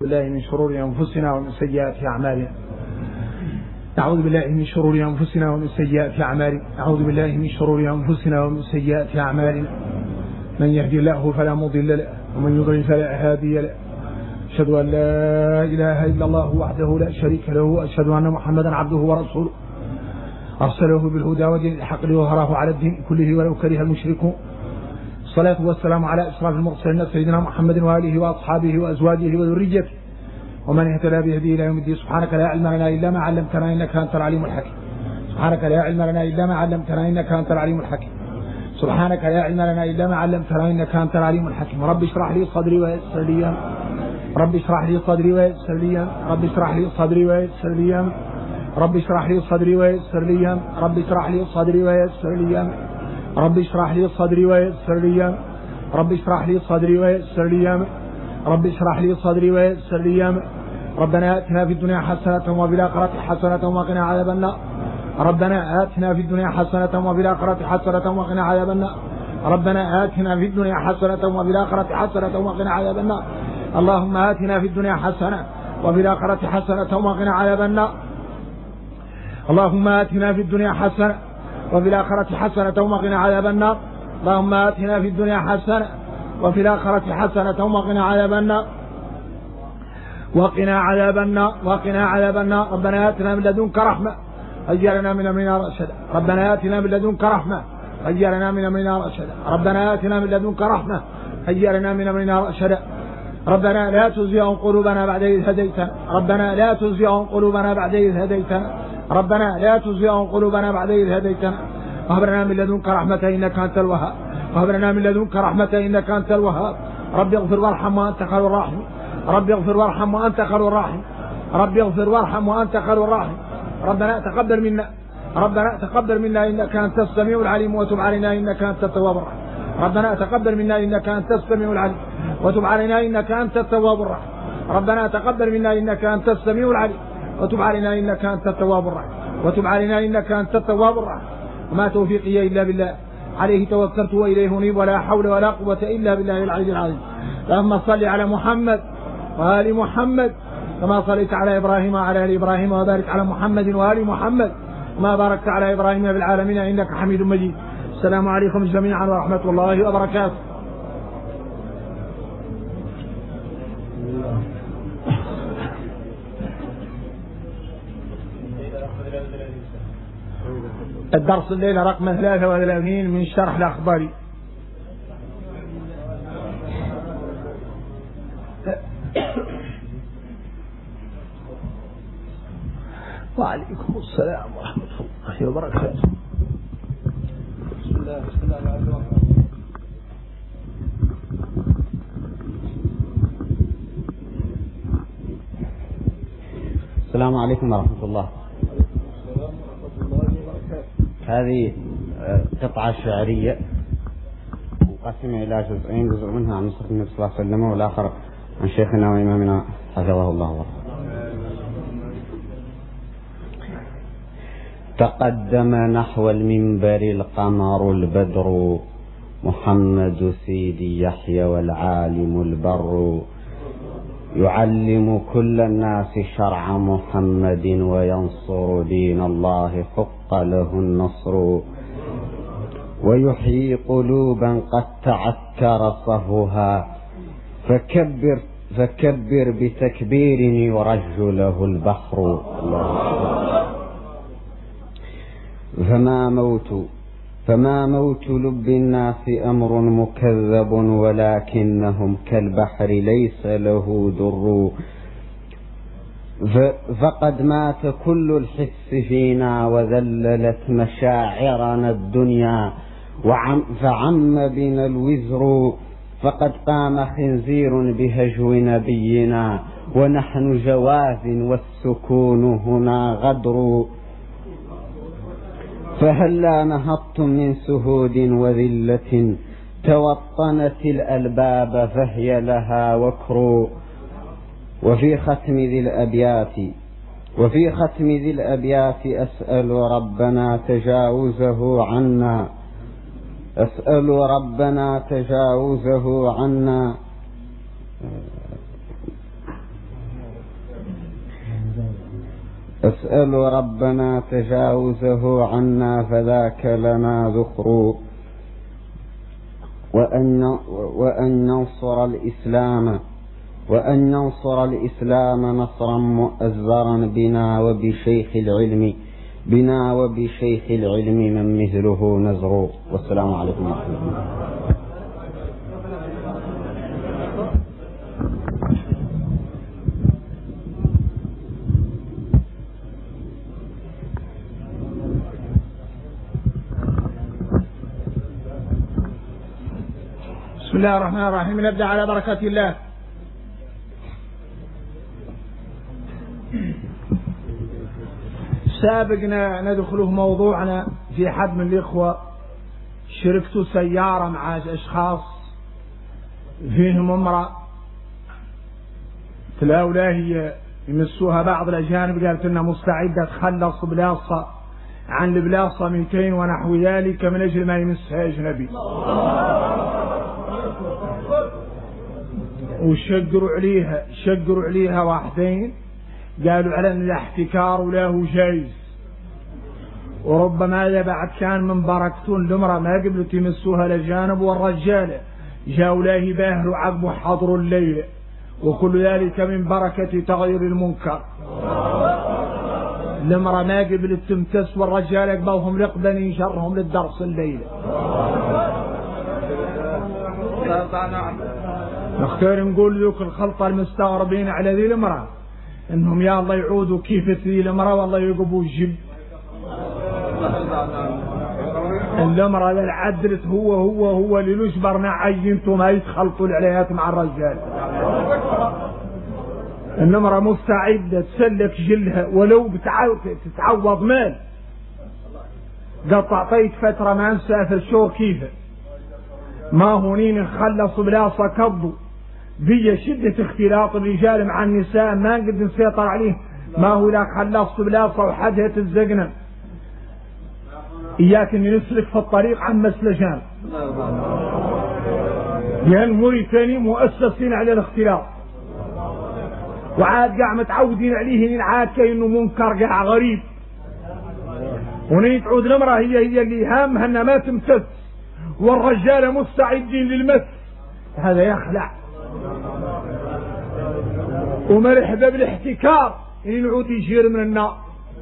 بالله من شرور أنفسنا ومن سيئات أعمالنا. نعوذ بالله من شرور أنفسنا ومن سيئات أعمالنا. نعوذ بالله من شرور أنفسنا ومن سيئات أعمالنا. من يهدي الله فلا مضل له ومن يضلل فلا هادي له. أشهد أن لا إله إلا الله وحده لا شريك له وأشهد أن محمدا عبده ورسوله أرسله بالهدى ودين الحق ليظهره على الدين كله ولو كره المشركون. الصلاة والسلام على أشرف المرسلين سيدنا محمد وآله وأصحابه وأزواجه وذريته ومن اهتدى بهديه إلى يوم الدين. سبحانك لا علم لنا إلا ما علمتنا إنك أنت العليم الحكيم. سبحانك لا علم لنا إلا ما علمتنا إنك أنت العليم الحكيم. سبحانك لا علم لنا إلا ما علمتنا إنك أنت العليم الحكيم. رب اشرح لي صدري ويسر لي أمري. رب اشرح لي صدري ويسر لي أمري. رب اشرح لي صدري ويسر لي أمري. رب اشرح لي صدري ويسر لي أمري. رب اشرح لي صدري ويسر لي أمري. رب اشرح لي صدري ويسر لي أمري. رب اشرح لي صدري ويسر لي أمري. رب اشرح لي صدري ويسر لي أمري. ربنا آتنا في الدنيا حسنة وفي الآخرة حسنة وقنا عذاب النار. ربنا آتنا في الدنيا حسنة وفي الآخرة حسنة وقنا عذاب النار. ربنا آتنا في الدنيا حسنة وفي الآخرة حسنة وقنا عذاب النار. اللهم آتنا في الدنيا حسنة وفي الآخرة حسنة وقنا عذاب النار. اللهم آتنا في الدنيا حسنة وفي الآخرة حسنة وقنا عذاب النار. اللهم آتنا في الدنيا حسنة وفي الآخرة حسنة وقنا عذاب النار. وقنا عذاب النار. وقنا عذاب النار. ربنا آتنا من لدنك رحمة أجرنا من أمرنا رشدا. ربنا آتنا من لدنك رحمة أجرنا من أمرنا رشدا. ربنا آتنا من لدنك رحمة أجرنا من أمرنا رشدا. ربنا لا تزغ قلوبنا بعد إذ هديتنا. ربنا لا تزغ قلوبنا بعد إذ هديتنا. ربنا لا تزغ قلوبنا بعد إذ هديتنا. وهب لنا من لدنك رحمة إنك أنت الوهاب. وهب لنا من لدنك رحمة إنك أنت الوهاب. رب اغفر وارحم وأنت خير الراحمين. رب اغفر وارحم وأنت خير الراحمين. رب اغفر وارحم وأنت خير الراحمين. ربنا تقبل منا. ربنا تقبل منا إنك أنت السميع العليم وتب علينا إنك أنت التواب الرحيم. ربنا تقبل منا إنك أنت السميع العليم وتب علينا إنك أنت التواب الرحيم. ربنا تقبل منا إنك أنت السميع العليم وتب علينا إنك أنت التواب الرحيم. وتب علينا إنك أنت التواب الرحيم. وما توفيقي إلا بالله عليه توكلت وإليه أنيب ولا حول ولا قوة إلا بالله العلي العظيم. اللهم صل على محمد وآل محمد كما صليت على إبراهيم وعلى آل إبراهيم وبارك على محمد وآل محمد كما باركت على إبراهيم في العالمين إنك حميد مجيد. السلام عليكم جميعا ورحمة الله وبركاته. الدرس الليلة رقم 33 من شرح الأخباري. وعليكم السلام ورحمة الله وبركاته. بسم الله الرحمن الرحيم. السلام عليكم ورحمة الله. هذه قطعة شعرية مقسمة إلى جزئين، جزء منها عن نصرة النبي صلى الله عليه وسلم والآخر عن شيخنا وإمامنا حفظه الله. تقدم نحو المنبر القمر البدر محمد سيدي يحيى والعالم البر يعلم كل الناس شرع محمد وينصر دين الله حق له النصر ويحيي قلوبا قد تعكر صهوها فكبر بتكبير يرج له البحر. فما موت لب الناس أمر مكذب ولكنهم كالبحر ليس له در. فقد مات كل الحس فينا وذللت مشاعرنا الدنيا فعم بنا الوزر. فقد قام خنزير بهجو نبينا ونحن جواز والسكون هنا غدر. فهلا نهضتم من سهود وذلة توطنت الألباب فهي لها وكر. وفي ختم ذي الأبيات أسأل ربنا تجاوزه عنا. أسأل ربنا تجاوزه عنا أسأل ربنا تجاوزه عنا فذاك لنا ذخر، وأن ننصر الإسلام نصرا مؤزرا بنا وبشيخ العلم من مثله نزر. والسلام عليكم ورحمة الله. بسم الله الرحمن الرحيم. نبدأ على بركة الله. سابقنا ندخله موضوعنا في حد من الإخوة شركت سيارة مع أشخاص فيهم امرأة تلاولا هي يمسوها بعض الأجانب، قالت إنها مستعدة تخلص بلاصة عن البلاصة 200 ونحو ذلك من أجل ما يمسها أجنبي، وشقروا عليها واحدين قالوا على ان الاحتكار وله جايز، وربما هذا بعد كان من بركتون الامرأة ما قبلت يمسوها الاجانب، والرجال جاءوا لا يباهروا عقبوا حضروا الليل، وكل ذلك من بركة تغيير المنكر. الامرأة ما قبلت تمتس والرجال يقبلهم رقدا ينشرهم للدرس الليل. نختار نقول ذوك الخلطة المستغربين على ذي الامرأة انهم يا الله يعودوا كيف ذي الامرأة والله يقبوا الجب. الامرأة اللي عدلت هو اللي نجبرنا عينتم ما يتخلطوا العليات مع الرجال. الامرأة مستعدة تسلك جلها ولو تتعوض مال. قد تعطيت فترة ما نسافر شهور كيف ما هونين نخلص بلاصة كضوا بيا شدة اختلاط الرجال مع النساء ما نقدر نسيطر عليه، ما هو لا خلصت بلاصة وحدها تزقنا إياك إني نسلك في الطريق عن مسلجان، لأن موريتاني مؤسسين على الاختلاط وعاد قاع متعودين عليه، عاد كأنه منكر قاع غريب، ونين تعود الامرأة هي اللي هامها انها ما تمتد والرجال مستعدين للمس، هذا يخلع. ومرحبا بالاحتكار يعني نعود يجير من النار،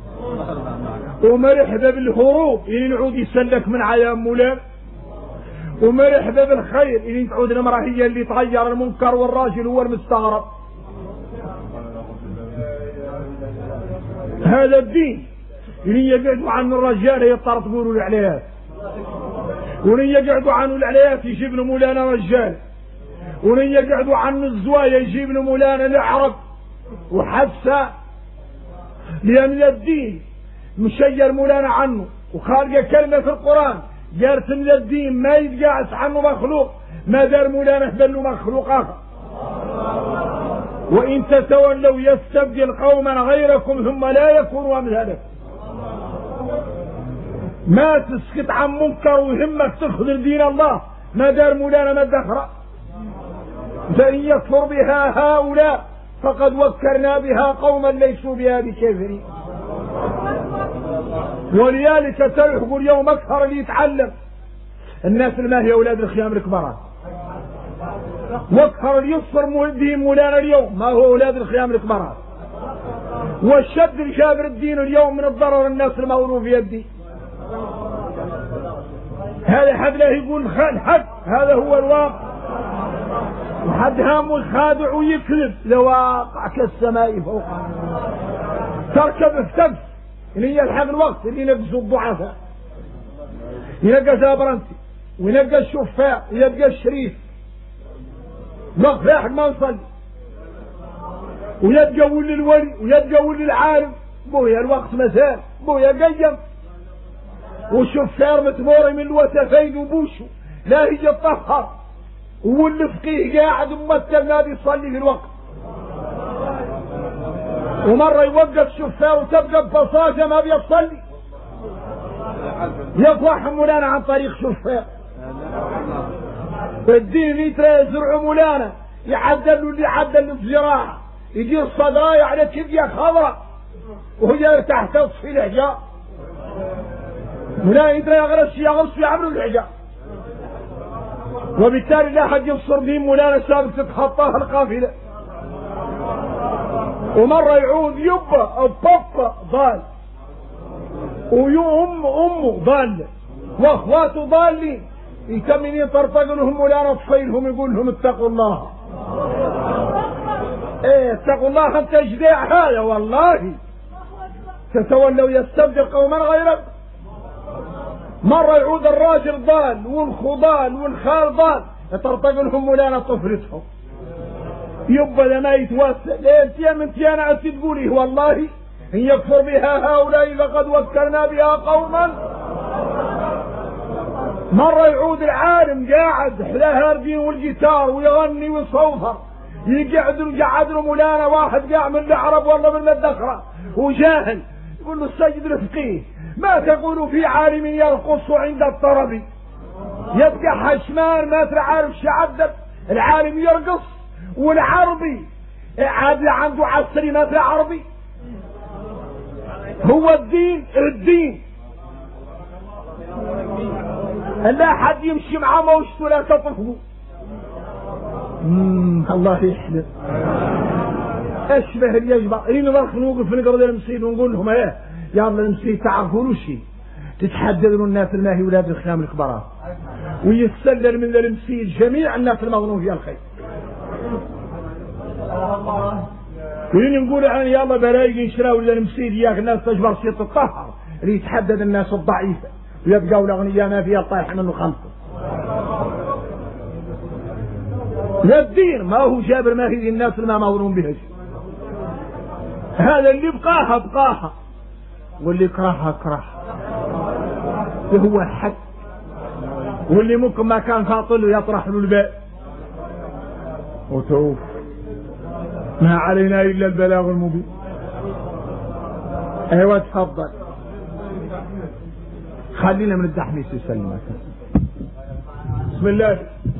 ومرحبا بالهروب يعني نعود يسلك من عيام مولان، ومرحبا بالخير يعني تعود الامرأة هي اللي تغير المنكر والراجل هو المستغرب. هذا الدين يعني يقعدوا عن الرجال يضطر تقولوا العليات، ونين يقعدوا عنه العليات يجيب له مولانا رجال، ونين يقعدوا عنه الزوايا يجيب له مولانا العرب وحبسه، لأن الدين مشير مولانا عنه وخارجه كلمة في القرآن قالت من الدين ما يتقاعس عنه مخلوق ما دار مولانا بل مخلوق آخر. وإن تتولوا يستبدل قوما غيركم ثم لا يكونوا أمثالكم. ما تسكت عن منكر ويهمك تخذل دين الله ما دار مولانا ما دخر. فإن يكفر بها هؤلاء فقد وكرنا بها قوما ليسوا بها بكافرين. ولذلك تلحق اليوم أكثر اللي يتعلم الناس ما هي أولاد الخيام الكبار، واكثر اللي يصفر بهم مولانا اليوم ما هو أولاد الخيام الكبار، والشد الجابر الدين اليوم من الضرر الناس المغلوب في الدين. هذا حد لا يقول الحق، هذا هو الواقع، وحد هامه الخادع ويكذب لواقع كالسماء فوق. تركب افتبس اللي هي الحق الوقت اللي ينقصوا الضعفاء، ينقى زابرنتي وينقى الشفاء وينقى الشريف وقف واحد ما نصلي، ويتقول للولي ويتقول للعالم بويا الوقت مسار بويا قيم، والشفار متموري من الوتفين وبوشو لا هي الطهر، والفقيه قاعد ممثل ما بيصلي في الوقت، ومرة يوقف شفار وتبقى ببساطة ما بيصلي يفرح مولانا عن طريق شفار. الدين يترى يزرعوا مولانا يعدلوا اللي يعدل الزراعة يدير صدايا على كبية خضراء وهي تحت في الحجاب ولا يدري يغرس يعملوا الحجاب، وبالتالي لا حد يبصر بهم ولا سابق تتخطاها القافلة. ومرة يعود يبا أو بابا ضال أمه ضالة واخواته ضالين، يكملين طرطق لهم ولا طفيلهم يقول لهم اتقوا الله. ايه اتقوا الله انت جديع هذا والله تتولوا يستبدل قوما غيرك. مرة يعود الراجل ضال والخضال والخال ضال يطرطق لهم ولا طفلتهم يبا لما يتوسل انت يا منتي انا تقولي والله ان يكفر بها هؤلاء لقد وكلنا بها قوما. مرة يعود العالم قاعد حلاها الدين والجيتار ويغني ويصوفر يقعد له مولانا واحد قاعد من العرب والله من الدخرة وجاهل يقول له السيد الفقيه ما تقول في عالم يرقص عند الطرب يبقى حشمان ما تعرف شعدد العالم يرقص والعربي عاد عنده عصري ما في عربي. هو الدين لا حد يمشي معه موشته لا تطفه. الله يحلم اشبه اليجبع نضرخ نوقف نقرا المسيد ونقول لهم ايه يلا المسيد تعرفوا له شيء تتحدثوا الناس الماهي ولاد الخيام الكبار ويستلل من المسيد جميع الناس المظنون فيها الخير. وين نقول عن يلا بلاقي نشراو ولا المسيد ياك الناس تجبر شيء تطهر اللي يتحدد الناس الضعيفه ويبقوا الاغنياء ما فيها طايح منه خلطه. لا الدين ما هو جابر ما هي الناس اللي ما مظلوم بها شيء. هذا اللي بقاها واللي كرهها هو حق واللي ممكن ما كان فاطل له يطرح له الباء وتوف ما علينا الا البلاغ المبين. ايوه تفضل خلينا من الدحميس يسلمك. بسم الله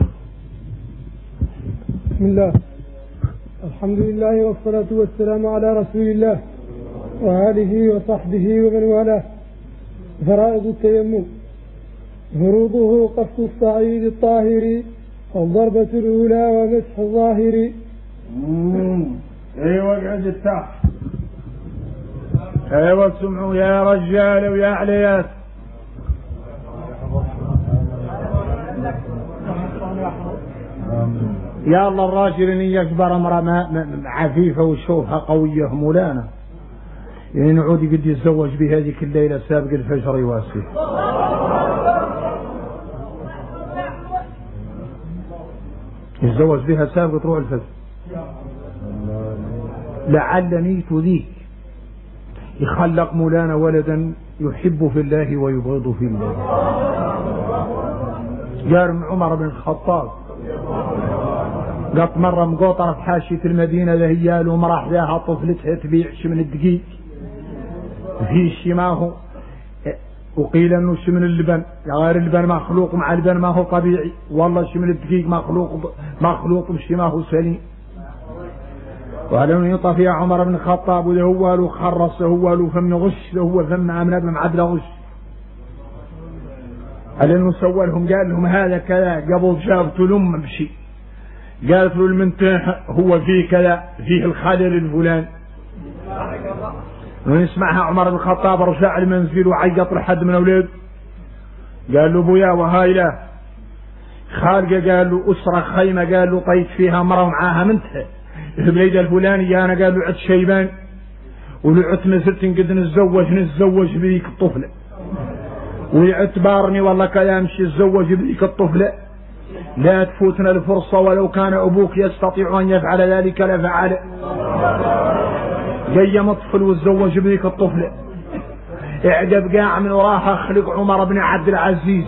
الحمد لله والصلاة والسلام على رسول الله وآله وصحبه ومن والاه. فرائض التيمم فروضه قص الصعيد الطاهر والضربة الأولى ومسح الظاهر. ايوه اقعد تحت. ايوه سمعوا يا رجال ويا عليات. يا الله الراجل ان يجبر امرأة عفيفة وشوفها قوية مولانا يعني نعود قد يتزوج بهذيك الليلة سابق الفجر يواسيه. يتزوج بها سابق طلوع الفجر لعل نيت ذيك يخلق مولانا ولدا يحب في الله ويبغض في الله. جار من عمر بن الخطاب قط مرة مقوطرة في حاشية المدينة لهيال ومراح لها طفلتها تبيع من الدقيق في شماه وقيل انه شمن اللبن غير اللبن مخلوق مع اللبن ما هو طبيعي والله شمن الدقيق مخلوق بشماه سليم. وعلى يطفي عمر بن الخطاب وده هو له خرص هو له فم غش له هو فم عمل معدل غش قال انه سوى لهم قال لهم هذا كذا قبل جابت لهم بشيء قالت له المنتهى هو فيه كذا فيه الخلل الفلان. ونسمعها عمر بن الخطاب رجع المنزل وعيط لحد من اولاده قال له ابويا وهاي له خالقه قال له اسره خيمه قال له طيت فيها امراه ومعاها منتها البليده الفلانيه انا قال له عد شيبان ولعت نزلت قد نتزوج بذيك الطفله واعتبارني والله كلام شي تزوج بذيك الطفله لا تفوتنا الفرصه ولو كان ابوك يستطيع ان يفعل ذلك لفعله. جاي مطفل وتزوج بذيك الطفله اعجب قاع من وراها خلق عمر بن عبد العزيز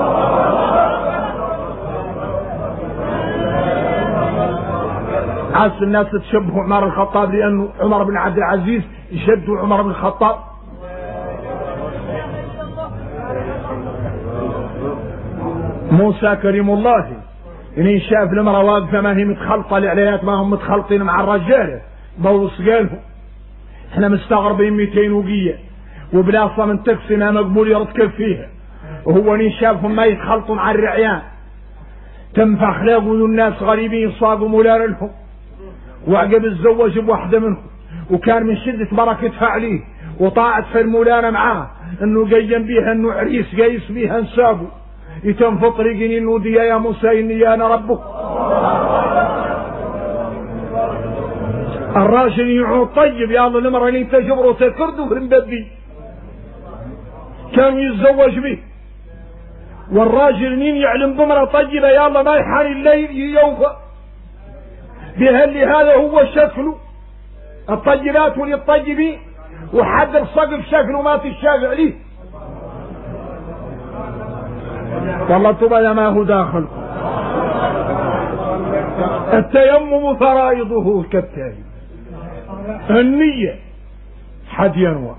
عاش الناس تشبهوا عمر الخطاب لانه عمر بن عبد العزيز يشدوا عمر بن الخطاب. موسى كريم الله يعني شاف المرأة واقفة ما هي متخلطة العليات ما هم متخلطين مع الرجالة بوص قالهم احنا مستغربين 200 وقية وبلاصة من تقسمها مقبول يرتكب فيها، وهو نين شافهم ما يتخلطوا مع الرعيان، تنفخ لاقوا الناس غريبين صاقوا مولانا لهم، وعقب الزوج بواحدة منهم، وكان من شدة بركتها عليه وطاعت في المولانا معاه انه قيم بيها انه عريس قيس بيها نسابه يتنفط رجني النودي يا موسى اني انا ربك. الراجل يعود طيب يا الله المرأة اللي تجبره تكرده في المبدي كان يتزوج به، والراجل مين يعلم بمرأة طيبة يا الله ما يحان الليل يوفى بها اللي هذا هو شكله الطيبات وللطيبين، وحد الصقف شكله ما تشاف عليه. والله طبعا ما هو داخل. التيمم فرائضه كالتالي: النية حد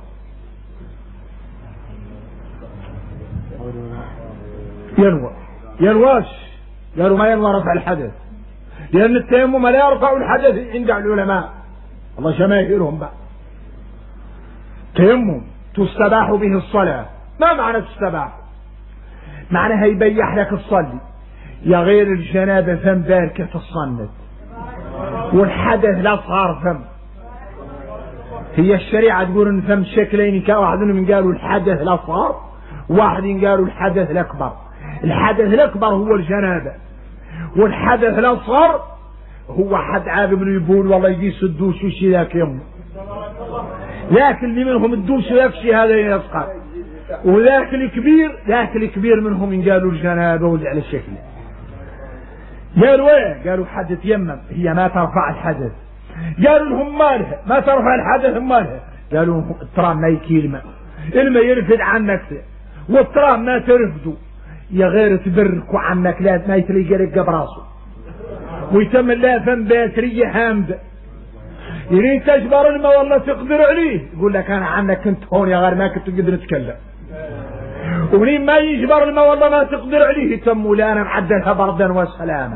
ينواش قالوا ما ينوى رفع الحدث، لأن التيمم لا يرفع الحدث عند العلماء الله شماهيرهم بقى. تيمم تستباح به الصلاة. ما معنى تستباح؟ معناها يبيح لك الصلي يا غير الجنابة فم باركة الصنت والحدث الأصغر فم. هي الشريعة تقول ان فم شكلين، واحد منهم قالوا الحدث الأصغر واحد قالوا الحدث الأكبر. الحدث الأكبر هو الجنابة، والحدث الأصغر هو حد عابب يقول والله يقيس الدوش وشي ذاك يوم، لكن اللي منهم الدوش يكشي هذا يصغر، وذاك الكبير منهم قالوا الجنابة واللي على الشكل. قالوا ايه؟ قالوا حد يتيمم هي ما ترفع الحدث. قالوا لهم مالها ما ترفع الحدث مالها؟ قالوا الترام ما يكيل الماء يرفد عنك والترام ما ترفدوا يا غير تبركوا عنك لا ما يتريق لك براسه ويتم الله فم باترية هامدة يريد تجبر الماء والله تقدر عليه يقول لك انا عنك كنت هون يا غير ما كنت تقدر نتكلم، ولين ما يجبر الماء والله ما تقدر عليه يتم لانا معدلها بردا وسلاما.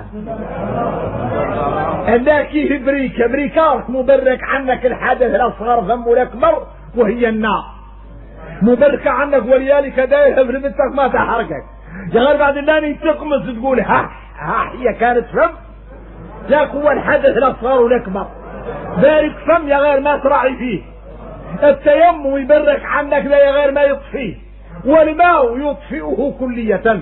الاكيه بريكات مبرك عنك الحدث الاصغر ذنب الاكبر وهي النار مبركة عنك، ولذلك دايها في بنتك ما تحركك يا غير بعد اللاني تقمص تقول ها هي كانت فم، ذاك هو الحدث الاصغر والاكبر ذلك فم يا غير ما تراعي فيه. التيمم يبرك عنك لا يا غير ما يطفيه، والماء يطفئه كلية،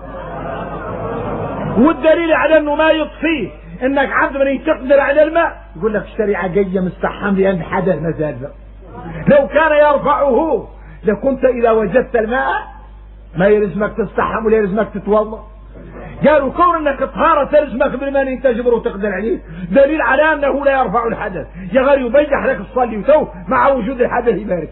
والدليل على انه ما يطفيه انك عبد من تقدر على الماء يقول لك الشريعة جاية مستحم لان حدث مازال. لو كان يرفعه لكنت اذا وجدت الماء ما يلزمك تستحم ولا يلزمك تتوضا. قالوا كون انك طهارة تلزمك بالماء تجبر وتقدر عليه دليل على انه لا يرفع الحدث يا غير يبيح لك الصلي وتو مع وجود الحدث يبارك.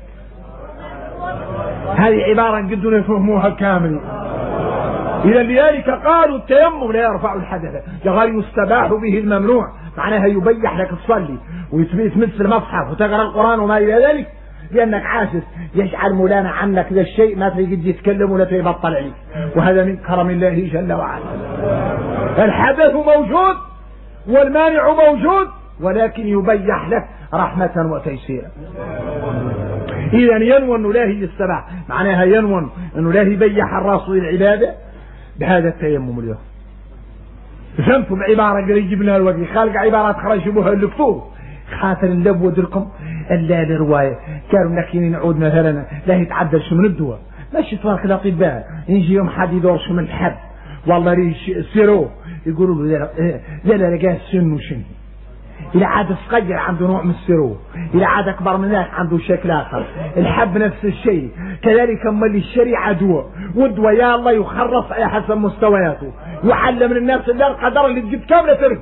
هذه عبارة قدوا يفهموها كامل. إذا لذلك قالوا التيمم لا يرفع الحدث يا غير يستباح به الممنوع، معناها يبيح لك تصلي ويتمس المصحف وتقرأ القرآن وما إلى ذلك، لأنك عاجز يجعل مولانا عنك ذا الشيء ما تريد يتكلم ولا تبطل عليك، وهذا من كرم الله جل وعلا. الحدث موجود والمانع موجود ولكن يبيح لك رحمة وتيسيرا. إذا ينوى أنه لا يستباح معناها ينوى أنه لا يبيح الراس للعبادة بهذا التيمم اليوم. فهمتم عبارة قال يجيبنا الوقت خالق عبارات خرج بها الكتب خاطر نلود لكم الا الروايه. كانوا نحكي نعود مثلا لا يتعدلش من الدواء ماشي تبارك الاطباء يجي يوم حد يدورش من الحب والله ريش سيرو يقولوا له لا قاس سن وشن، إذا عاد صغير عنده نوع من السرو، إذا عاد أكبر من ذلك عنده شكل آخر. الحب نفس الشيء كذلك. أما الشريعة دواء والدواء يا الله يخرص على حسب مستوياته، يعلم الناس اللي القدر اللي تجيب كاملة ترفض،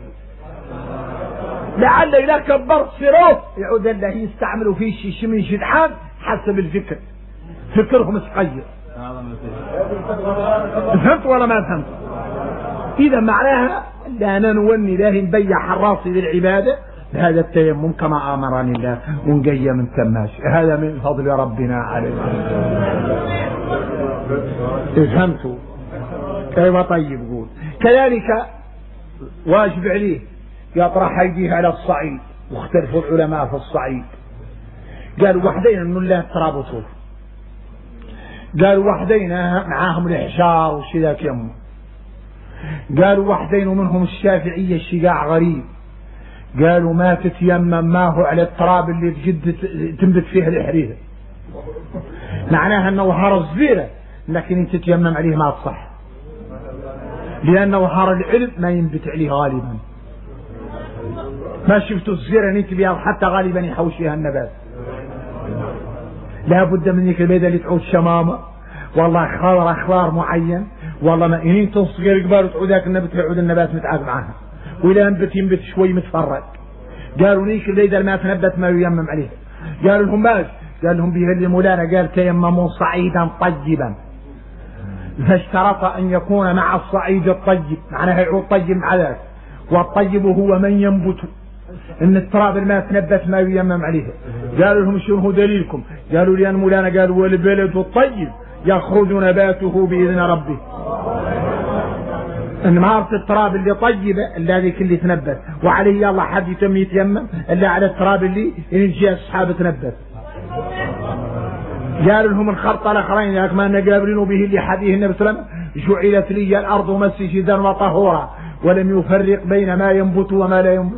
لعل إذا كبرت سرو يعود الله يستعملوا فيه شيء من جدعان حسب الفكر، فكرهم صغير. فهمت ولا ما فهمت؟ إذا معناها لا ننوني لا نبيح الراس للعبادة بهذا التيمم كما أمرني الله ونقيم من تماش. هذا من فضل ربنا علينا. فهمتوا؟ أيوة طيب. قول كذلك واجب عليه يطرح أيديه على الصعيد، واختلفوا العلماء في الصعيد قالوا وحدين انه الله التراب وطول، قالوا وحدين معاهم الإحجار وشي ذاك يمه، قالوا وحدين ومنهم الشافعية الشقاع غريب، قالوا ما تتيمم ما هو على التراب اللي تجد تنبت فيه الحرير، معناها انه هار الزيرة لكن انت تتيمم عليه ما تصح، لانه هار العلم ما ينبت عليه غالبا، ما شفتوا الزيرة انت بيض حتى غالبا يحوش فيها النبات، لا بد من ذيك البيضة اللي تعود شمامة والله خضار معين، والله ما إنين تصغير قبال وتعود ذاك النبات يعود النبات متعاق معها، وإذا ينبت شوي متفرق. قالوا ليك البيضة ما تنبت ما ييمم عليه، قالوا لهم باش، قال لهم به اللي مولانا قال تيمموا صعيدا طيبا، فاشترط أن يكون مع الصعيد الطيب، معناها يعود طيب مع ذاك، والطيب هو من ينبت، ان التراب ما تنبت ما ييمم عليه. قالوا لهم شنو دليلكم؟ قالوا لي مولانا قالوا والبلد الطيب يخرج نباته باذن ربه، ان مارت التراب اللي طيب الذي اللي تنبت، وعليه يلا حد يتيمم الا على التراب اللي يجي اصحاب تنبت. قالوا لهم الخرطه الاخرين ذاك ما نقابلين به اللي حديه النبي صلى الله عليه وسلم جعلت لي الارض مسجدا وطهورا ولم يفرق بين ما ينبت وما لا ينبت.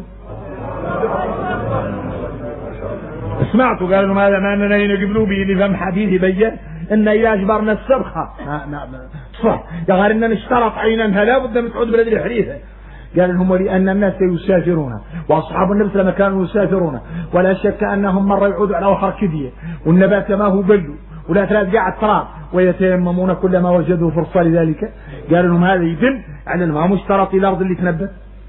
سمعتوا قالوا لهم هذا ما اننا ينقبلوا به اللي فهم حديث يبين ان اذا اجبرنا السبخه صح يا غير اننا نشترط عينا لا بد من تعود بلد الحديثه. قال لهم لان الناس يسافرون واصحاب النبي صلى الله عليه وسلم كانوا يسافرون ولا شك انهم مره يعودوا على اخر كديه والنبات ما هو بلو ولا ثلاث قاع التراب ويتيممون كلما وجدوا فرصه لذلك. قال لهم هذا يدل على انه ما مشترط الارض اللي تنبت.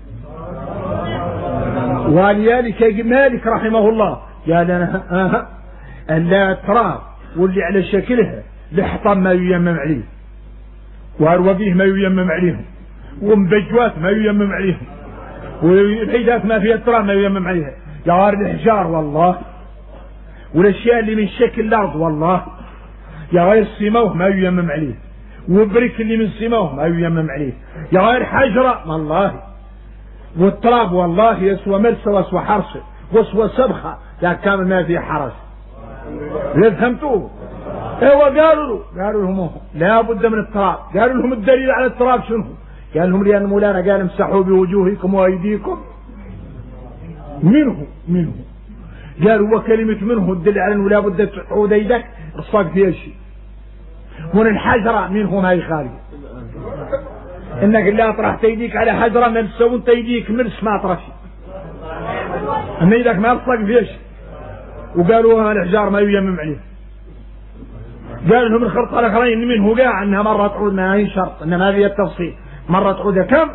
ولذلك مالك رحمه الله قال انا الا التراب واللي على شكلها لحطم ما ييمم عليه، واروقيه ما ييمم عليهم، ومبجوات ما ييمم عليهم، والعيدات ما فيها التراب ما ييمم عليها، جوار الحجار والله، والاشياء اللي من شكل الارض والله، يا غير السموه ما ييمم عليه، وبريك اللي من سموه ما ييمم عليه، يا غير حجره والله، والتراب والله يسوى ملسه ويسوى حرسه ويسوى سبخه لا كامل ما فيه حرس. ليه فهمتوه؟ ايوه قالوا لهم لا بد من التراب. قالوا لهم الدليل على التراب شنو؟ قال لهم لان مولانا قال امسحوا بوجوهكم وايديكم منه. قالوا وكلمه منه تدل على انه لا بد تعود يدك الصاق فيها شيء، من الحجره منه ما يخالف، انك لا طرحت يديك على حجره ما تسوي انت يديك مرس ما طرحش، ان يدك ما تصق فيها شيء. وقالوا الحجار ما ييمم عليه. قال لهم الخرطة الأخرين منه قاع أنها مرة تعود ما هي شرط، إنما هذه التفصيل مرة تعود كم؟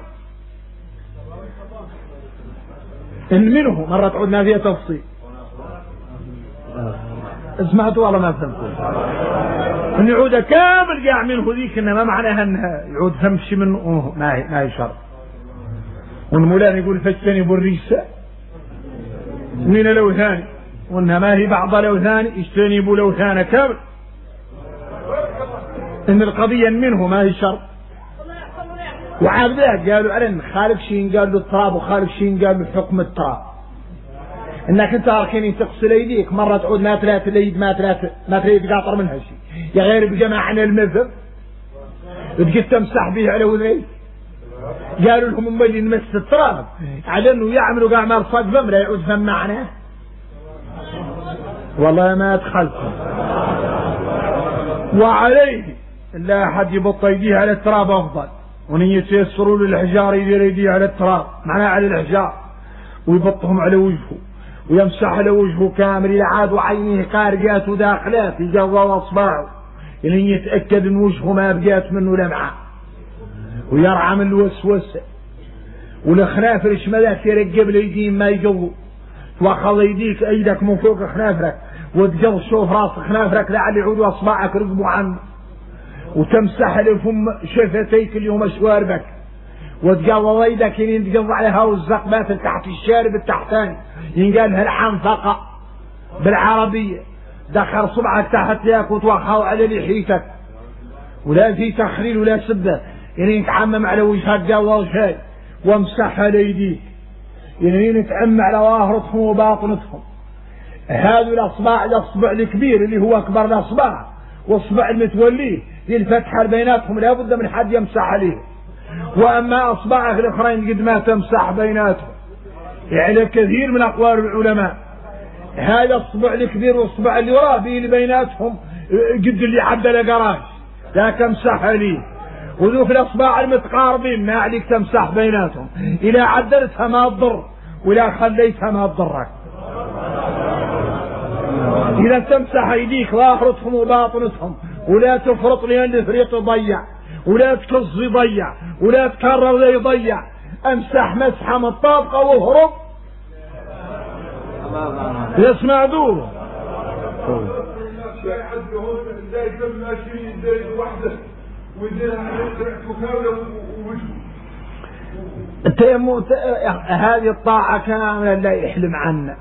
إن منه مرة تعود ما فيها تفصيل. سمعتوا والله ما فهمتوا؟ إن يعود كامل قاع منه ذيك إنما معناها إنها يعود همشي منه ما هي شرط. والمولان يقول فاجتنبوا الرجس من الأوثان، وإنها ما هي بعض الأوثان اجتنبوا الأوثان كامل، إن القضية منه ما هي شرط. وعابدات قالوا علن خالف شيء قال له التراب وخالف شيء قال له حكم التراب، انك انت اركين تغسل ايديك مرة تعود ما ثلاث اليد ما تريد قاطر منها شيء يا غير بجماعنا المذهب تجي تمسح به على وذيك. قالوا لهم امال اللي نمس التراب على انه يعملوا قاع ما صاد فم لا يعود فم معنا. والله ما دخلت وعليه لا احد يبط يديه على التراب افضل، وان يتيسروا له الحجار يدير يديه على التراب معناه على الحجار ويبطهم على وجهه ويمسح على وجهه كامل الى عاد وعينيه قارقات وداخلات يجوى اصبعه يعني يتاكد ان وجهه ما بقات منه لمعه ويرعى من الوسوسه والخنافر شمالات يرقب الايدين ما يجووا واخذ يديك ايدك من فوق خنافرك وتجل شوف راس خنافرك لعل يعود اصبعك رقبوا عنه وتمسح لفم شفتيك اليوم شواربك وتقوى يدك ينتقض عليها والزقبات تحت الشارب التحتاني ينقالها العنفقة بالعربية دخل صبعك تحت ياك وتوخوا على لحيتك ولا في تخريل ولا سبة يعني يتعمم على وجهك قوى شيء وامسح على يديك يعني يتعم على ظاهرتهم وباطنتهم هذا الأصبع الأصبع الكبير اللي هو أكبر الأصبع والأصبع المتوليه للفتحة بيناتهم لا بد من حد يمسح عليه. وأما أصبعه الأخرين قد ما تمسح بيناتهم يعني كثير من أقوال العلماء. هذا الأصبع الكبير والأصبع اللي وراه اللي بيناتهم قد اللي عدل قراش لا تمسح عليه. وذوك الأصبع المتقاربين ما عليك تمسح بيناتهم. إذا عدلتها ما تضر ولا خليتها ما تضرك. إذا تمسح أيديك ظاهرتهم وباطنتهم ولا تفرط لأن الفريق يضيع ولا تكز يضيع ولا تكرر يضيع. امسح مسحة مطابقة وهرب يسمع دور التيمم. هذه الطاعة كاملة لا يحلم عنا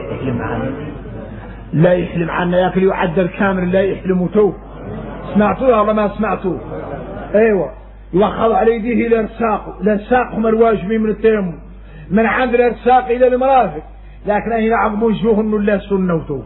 لا يحلم عنا ياكل يعدل كامل لا يحلم توب. سمعتوها ولا ما سمعتوه؟ ايوه يوخذ على يديه الى الارساقهم الواجبين من التيمم من عند الارساق الى المرافق. لكن هنا عقب وجهه انه لا سنه وتوب.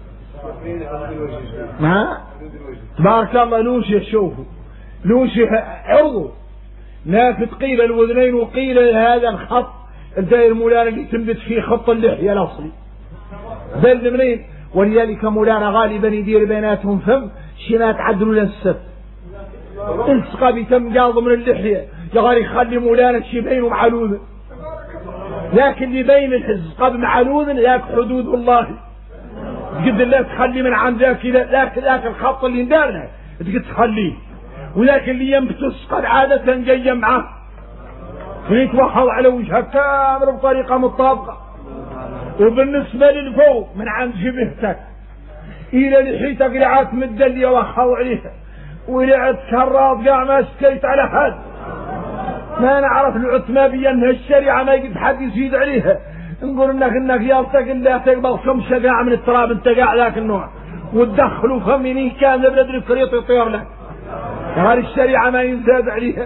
ما تبارك الله لوش شوفوا لوش عرضه نافت قيل الوذنين وقيل هذا الخط الدائر مولانا اللي تنبت فيه خط اللحية الأصلي بل منين. ولذلك مولانا غالبا يدير بيناتهم فم شينات عدلوا للسف السقى بيتم قاض من اللحية يغار يخلي مولانا شي بينه معلوذ. لكن اللي بين السقى بمعلوذ ذاك حدود الله قد لا تخلي من عندك ذاك الخط اللي ندارنا تقد تخليه. ولكن اللي ينبت السقى عادة جاية معه ويتوخض على وجهه كامل بطريقة مطابقة. وبالنسبة للفوق من عند جبهتك إلى لحيتك اللي عاد مدلية وخض عليها واللي عاد كرات قاع ما سكيت على حد. ما نعرف العتمة بأنها الشريعة ما يقد حد يزيد عليها. نقول انك يالتك اللي تقبل خمسة قاع من التراب انت قاع ذاك النوع وتدخلوا فمينين كان بلد الكريط يطير لك. هذه الشريعة ما ينزاد عليها.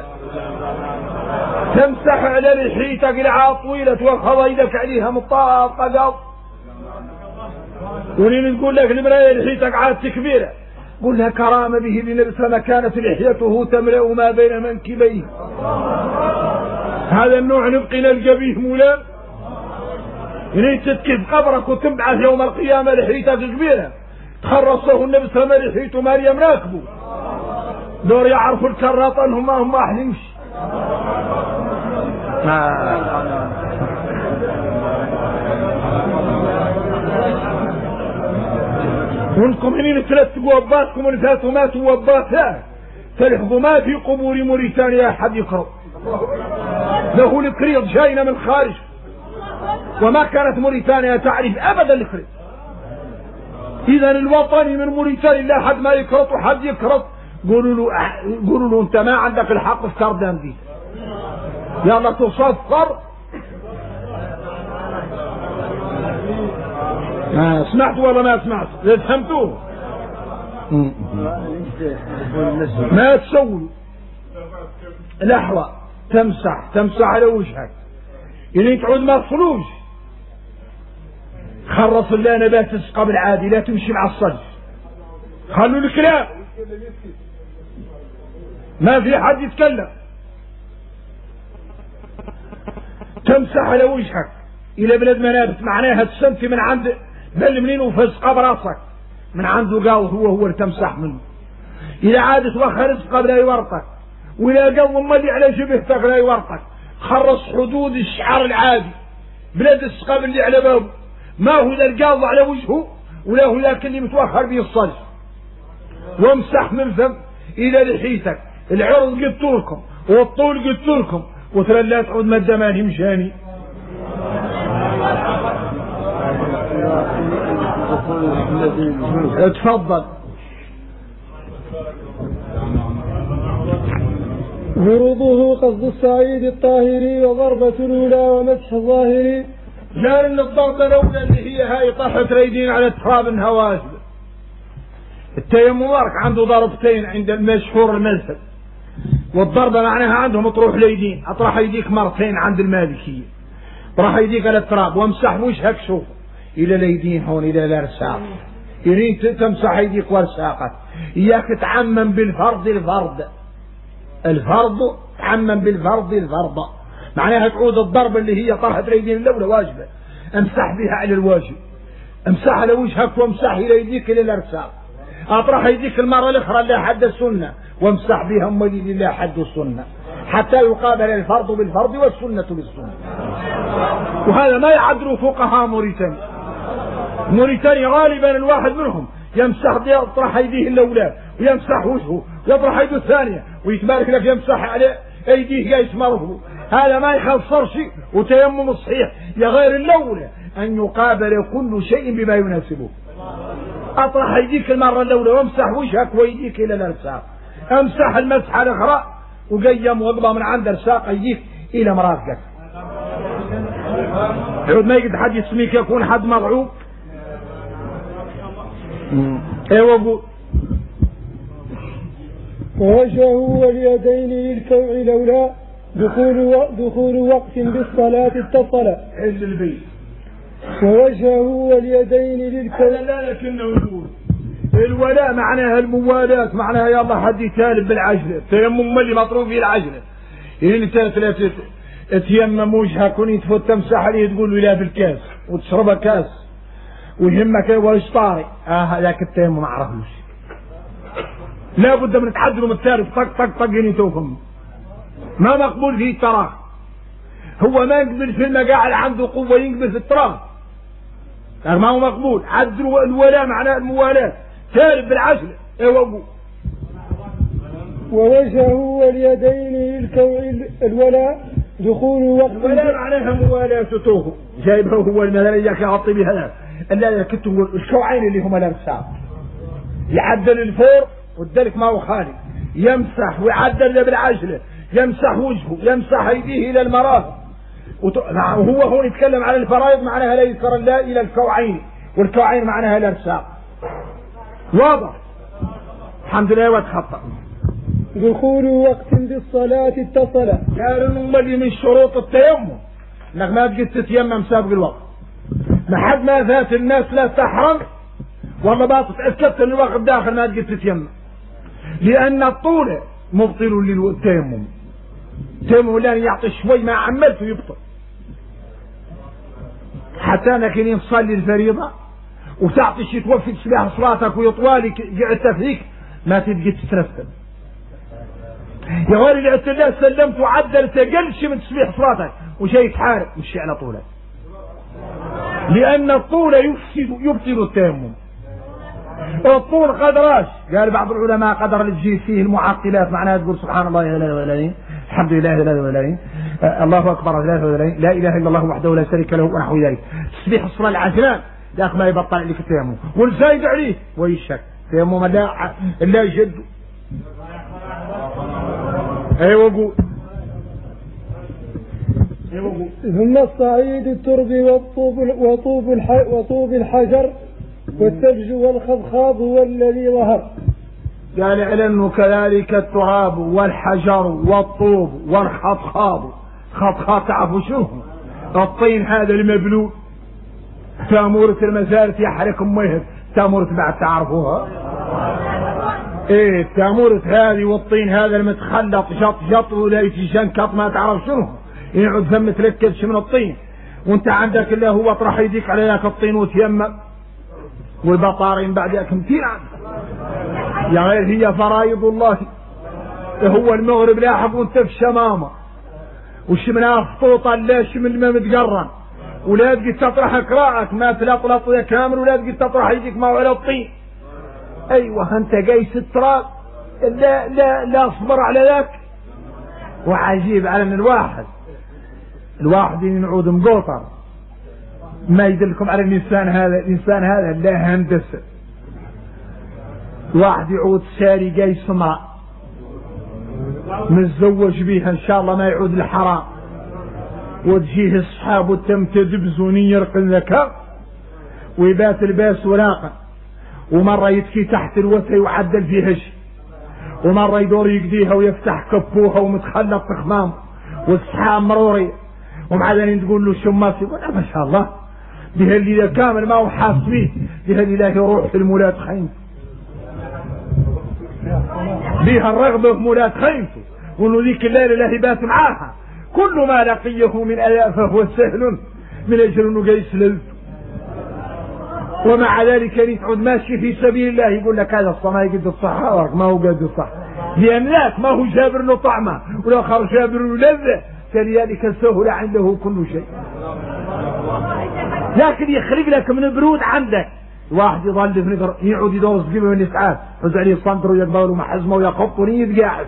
تمسح على لحيتك العاد طويلة وخض يدك عليها مطابقة قط. ولين نقول لك المراية لحيتك عاد كبيرة قل لها كرامة به لنبس ما كانت لحيته تملأ ما بين منكبيه. هذا النوع نبقي نلقى به مولانا إني تتكف قبرك وتنبعث يوم القيامة لحيتك كبيرة تخرصه النبي صلى الله عليه وسلم لحيته مريم راكبه دور يعرفوا الكراط انهم ما هم احلمش. وانكم هنين ثلاث وباتكم ونثلاث ماتوا وباتها تلحظوا ما في قبور موريتانيا احد يقرأ له الكريط جاينا من خارج. وما كانت موريتانيا تعرف ابدا الكريط. اذا الوطني من موريتانيا لا حد ما يكرط وحد يكرط قولوا له انت ما عندك الحق في كردان دي يلا تصفر. سمعتوا ولا ما سمعت؟ فهمتوه؟ ما تسوي لحظة تمسح على وجهك إلين تعود ما تصلوش خرص الله نبات السقى بالعادي لا تمشي مع الصلف خلوا الكلام ما في حد يتكلم. تمسح على وجهك إلى بلد منابت معناها تسمتي من عند بل منين وفسقى براسك من عنده قال هو اللي تمسح منه. إذا عادت وخر رزقه لا يورطك وإذا قال ملي على جبهتك لا يورطك. خرص حدود الشعر العادي بلاد السقاب اللي على بابه ما هو ذا القاض على وجهه ولا هو ذاك اللي متوخر به الصلف. وامسح من فم إلى لحيتك العرض قلت لكم والطول قلت لكم وترى لا تعود مادة ما مشاني. تفضل. فروضه قصد السعيد الطاهري وضربة الأولى ومسح الظاهري. لأن الضربة الأولى اللي هي هاي طفت ريدين على تراب الهواز. التيمم عنده ضربتين عند المشهور المذهب والضربة معناها عندهم تروح ليدين اطرح يديك مرتين عند المالكية اطرح يديك على التراب وامسح وجهك شوف إلى اليدين هون إلى الأرساق، يريد تمسح أيديك وأرساقك. إياك تعمم بالفرض الفرض تعمم بالفرض الفرض، معناها تعود الضرب اللي هي طرحة اليدين الأولى واجبة، امسح بها على الواجب، امسح على وجهك وامسح إلى يديك إلى الأرساق. أطرح يديك المرة الأخرى لا حد السنة وامسح بها أمدي لا حد السنة، حتى يقابل الفرض بالفرض والسنة بالسنة. وهذا ما يعدل فقهاء موريتانيا غالبا الواحد منهم يمسح يطرح يديه الأولى ويمسح وجهه ويطرح يده الثانية ويتبارك لك يمسح على أيديه قايس مرفوع. هذا ما يخسر شيء، وتيمم الصحيح يا غير الأولى أن يقابل كل شيء بما يناسبه. أطرح يديك المرة الأولى وامسح وجهك ويديك إلى الأرساق، امسح المسحة الأخرى وقيم وضبا من عند أرساق يديك إلى مرافقك. يعود ما يقدر حد يسميك يكون حد مضعوف. ايوه قول. ووجهه واليدين للكوع لولا دخول وقت بالصلاة اتصل. حل البيت. ووجهه واليدين للكوع. لا لكنه يقول الولاء معناها الموالاة، معناها يلا حد يتالب بالعجلة، تيمم اللي مطلوب فيه العجلة. يعني ثلاثة تيمم وجهك ونتفوت تمسح عليه تقول له لا بالكاس وتشربها كاس ويهمك وش طاري. هذاك التيمم ما عرفوش، لا بد من تعدلوا من الثالث طق طق طق ينتوكم. ما مقبول فيه التراخ، هو ما يقبل في المقاعد عنده قوة يقبل في التراخ، ما هو مقبول. عدلوا الولاء معناه الموالاة، تالب بالعجلة. ايوه. ووجهه واليدين للكوع الولاء دخول وقت. الولاء معناها موالاتته، جايبه هو المثل اياك يغطي بهذا. الا كنت تقول الكوعين اللي هما الارساق، يعدل الفور والدلك ما هو خالي، يمسح ويعدل بالعجلة، يمسح وجهه يمسح ايديه الى المرافق. وهو هون يتكلم على الفرائض معناها لا يذكر الله الى الكوعين، والكوعين معناها الارساق. واضح الحمد لله. وتخطأ دخول وقت بالصلاة اتصل. قالوا اللي من شروط التيمم انك ما تجي تتيمم سابق الوقت، لحد ما فات الناس لا تحرم والله باطل تأكدت ان الوقت داخل ما تجي تتيمم، لان الطول مبطل للتيمم. التيمم لان يعطي شوي ما عملته يبطل، حتى انك ان تصلي الفريضة وتعطي شي توفق سلاح صلاتك ويطوالك قعدت فيك ما تبقى تترتب. يا غير اللي قلت الله سلمت وعدل تقلش من تسبيح صلاتك وشيء تحارب مش على طولك، لأن الطول يبطل التيمم. الطول قدراش، قال بعض العلماء قدر اللي تجي فيه المعقلات، معناها تقول سبحان الله 33 الحمد لله 33 الله أكبر 33 لا إله إلا الله وحده لا شريك له ونحو ذلك. تسبيح الصلاة العجلان ذاك ما يبطل عليك التيمم، والزايد عليه ويشك تيمم لا يجد. ايوه قول. ثم الصعيد الترب وطوب الحجر والثلج والخضخاض هو الذي ظهر. قال علم كذلك التراب والحجر والطوب والخضخاض. خضخاض تعرفوا شنو؟ الطين هذا المبلول، تامورة المزارة يحرق ميه، تامورة بعد تعرفوها؟ ايه التامورة هذه والطين هذا المتخلط شط ولا يتشنكط ما تعرف شنو، يقعد ثم تركبش من الطين وانت عندك اللي هو اطرح يديك على ذاك الطين وتيمم، والبطارين بعدك كثير يا غير هي فرائض الله. هو المغرب لاحق وانت في شمامة وشمناه خطوطا لا شمل ما متقرن، ولا تجي تطرح قراءك ما تلطلط يا كامل، ولا تجي تطرح يديك ما على الطين. ايوه انت قايس التراب لا اصبر على ذاك. وعجيب على ان الواحد ينعود مقوطر ما يدلكم على الانسان هذا لا هندسه. الواحد يعود ساري قايس امرأة متزوج بيها ان شاء الله ما يعود الحرام، وتجيه الصحاب وتم تدبزون يرقن ذكاء ويبات الباس وراقا، ومرة يتكي تحت الوتر ويعدل فيها شيء، ومرة يدور يقديها ويفتح كبوها ومتخلط تخمام والصحاب مروري، ومع ذلك تقول له شماس يقول ما شاء الله بها اللي كامل ما هو حاسبيه، بها اللي يروح في المولات خيمته، بها الرغبة في مولات خيمته، وانه ذيك الليلة له بات معاها، كل ما لقيه من آلاء فهو سهل من أجل انه جاي سللته. ومع ذلك يتعود ماشي في سبيل الله يقول لك هذا الصناعي قد الصحة ما هو قد الصح، لأن ذاك ما هو جابر له طعمه ولا خرج جابر له لذة، فلذلك سهل عنده كل شيء. لكن يخرج لك من برود عندك، واحد يظل في نقر يعود يدور سقيمه من الاسعاف فز عليه الصندر ويقبل له حزمه ويخط ونيد قاعد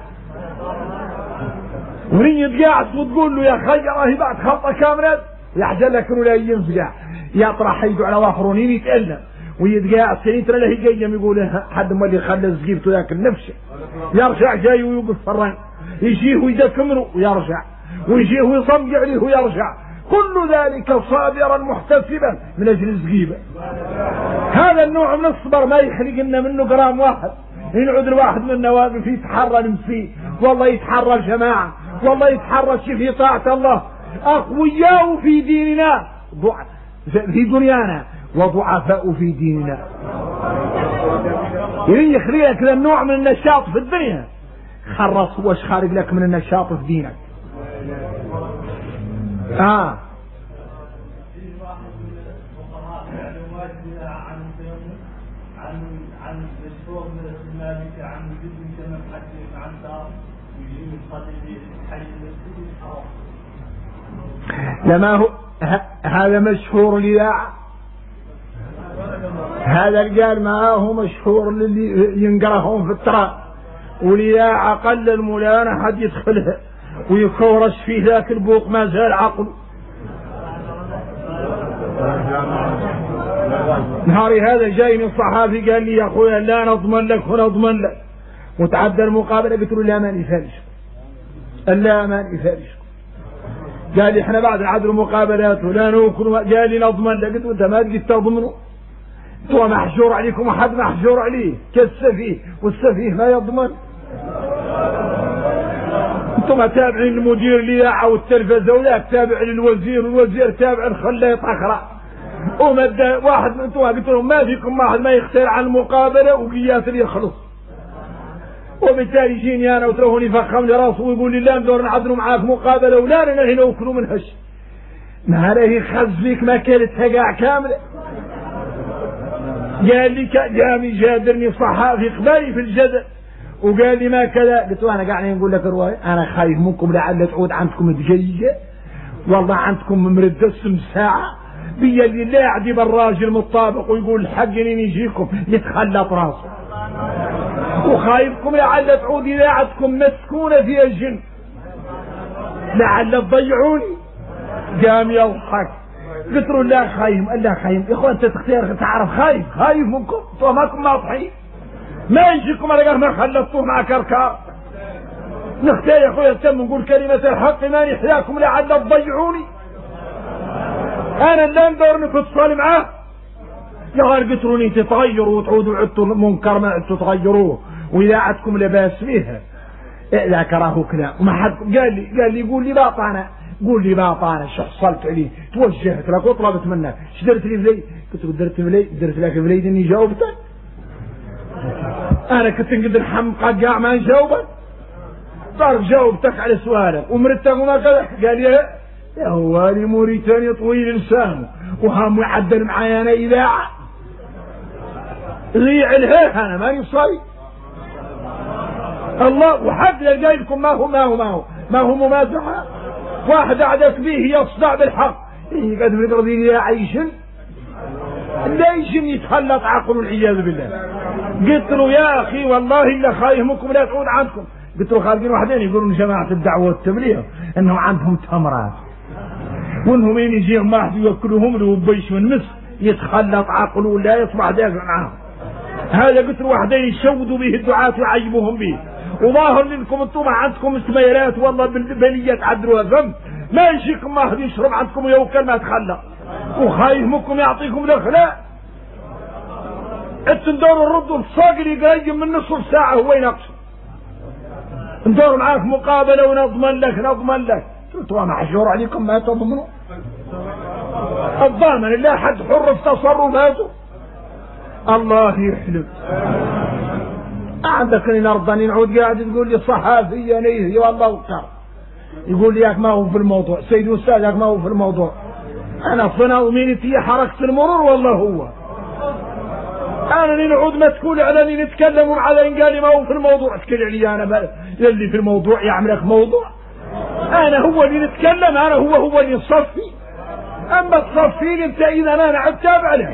ونيد قاعد وتقول له يا خي راهي بعد خطه كامله يحجل لك انه لا ينفقع يطرح يده على واخرين يتألم ويتقاعد سنين ترى له يقيم يقول حد ما اللي خلى سقيفته ياكل نفسه، يرجع جاي ويوقف فران يجيه ويدكمره ويرجع ويجيه ويصمق عليه ويرجع، كل ذلك صابرا محتسبا من اجل السقيبه. هذا النوع من الصبر ما يخلق لنا منه جرام واحد، ينعد الواحد منا واقف يتحرى نفسي، والله يتحرى الجماعه، والله يتحرى الشيء في طاعه الله، اقوياء في ديننا في دنيانا وضعفاء في ديننا. يخلق لك ذا النوع من النشاط في الدنيا، خرص واش خارج لك من النشاط في دينك. لما هو هذا مشهور لياع، هذا قال ما هو مشهور للي ينقرهم في التراب، ولياع أقل الملانة حد يدخلها ويكورش فيه ذاك البوق ما زال عقله. نهاري هذا جاي من صحافي قال لي يا اخويا لا نضمن لك ونضمن لك، وتعدى المقابله قلت له لا ماني فارش، لا ماني فارش. قال لي احنا بعد العدل مقابلات ولا نوكل، قال لي نضمن لك، قلت له انت ما تقدر تضمنه، انتوا محجور عليكم وحد محجور عليه كالسفيه، والسفيه ما يضمن. انتم تابعين المدير لياعه والتلفزه وذاك تابع للوزير والوزير تابع الخلاط اخرى، ومبدا واحد من انتم قلت لهم ما فيكم واحد ما يختار عن المقابله وقياس اللي يخلص. وبالتالي يجيني انا وتروحوني يفخم لي راسه ويقول لي لا ندور نعدلوا معاك مقابله ولا لنا هنا وكلوا منهش. نهار يخز فيك ما كانتها كاع كامله. قال لي جامي جادرني صحافي قبالي في الجدل وقال لي ما كذا، قلت له انا قاعد نقول لك روايه، انا خايف منكم لعل تعود عندكم دجيجه، والله عندكم ممرد السم ساعه بيا اللي لا يعدي الراجل مطابق ويقول الحق اني يجيكم يتخلط راسه، وخايفكم لعل تعود اذاعتكم مسكونه فيها الجن لعل تضيعوني. قام يضحك، قلت له لا خايف، لا خايف يا اخوان، انت تختار تعرف خايف منكم، انتوا ماكم ناصحين، ما يجيكم على ما خلطوه مع كركار. نختار يا اخويا تم نقول كلمه الحق ما نحياكم لعل تضيعوني. انا لا ندور نتصل معاه يا غير قتروني تتغيروا وتعودوا عدتوا منكر ما عدتوا تغيروه واذاعتكم لباس فيها. لا كراه كلام وما حد قال لي قول لي باطانه، قول لي باطانه شو حصلت عليه، توجهت لك وطلبت منك ايش درت لي فلي؟ قلت له درت لك فلي اني جاوبتك، انا كنت نقدر نحمقك كاع ما نجاوبك، صار جاوبتك على سؤالك ومرتك وما كذا. قال لي يا هو لي موريتاني طويل لسانه وهم يعدل معايا انا اذاعه ضيع الهيه، انا ماني صاير الله وحد لقايلكم ما هو ممازحه، واحد عدك به يصدع بالحق قد يقدر لي عيشن لا يجن يتخلط عقله والعياذ بالله. قلت له يا اخي والله الا خايف منكم لا تعود عندكم. قلت له خارجين واحدين يقولون جماعه الدعوه والتبليغ انهم عندهم تمرات وانهم يجيهم واحد يوكلوهم له بيش من مصر يتخلط عقله ولا يصبح دافع معاهم. هذا قلت له واحدين يشودوا به الدعاة ويعيبوهم به، وظاهر لكم انتم عندكم سميرات والله بالبليه تعدلوها فم، ما يجيكم واحد يشرب عندكم ويوكل ما تخلق وخايف منكم يعطيكم الاخلاق. انت ندوروا نردوا الصاق اللي قريب من نصف ساعه هو يناقشه، ندور معاك مقابله ونضمن لك. قلت له محجور عليكم ما تضمنوا. الضامن لا حد حر في تصرفاته. الله يحلم. عندك نرضى نعود قاعد تقول لي صحافي نيه والله وكر يقول لي ياك ما هو في الموضوع سيد أستاذ ياك ما هو في الموضوع. أنا صناومينتي حركة المرور والله هو أنا نعود ما تقول على نتكلم على إن قال لي ما هو في الموضوع تكل علي أنا يلي في الموضوع يعملك موضوع. أنا هو اللي نتكلم أنا هو اللي نصفي. أما تصفيني أنت إذا أنا عد تابع لك.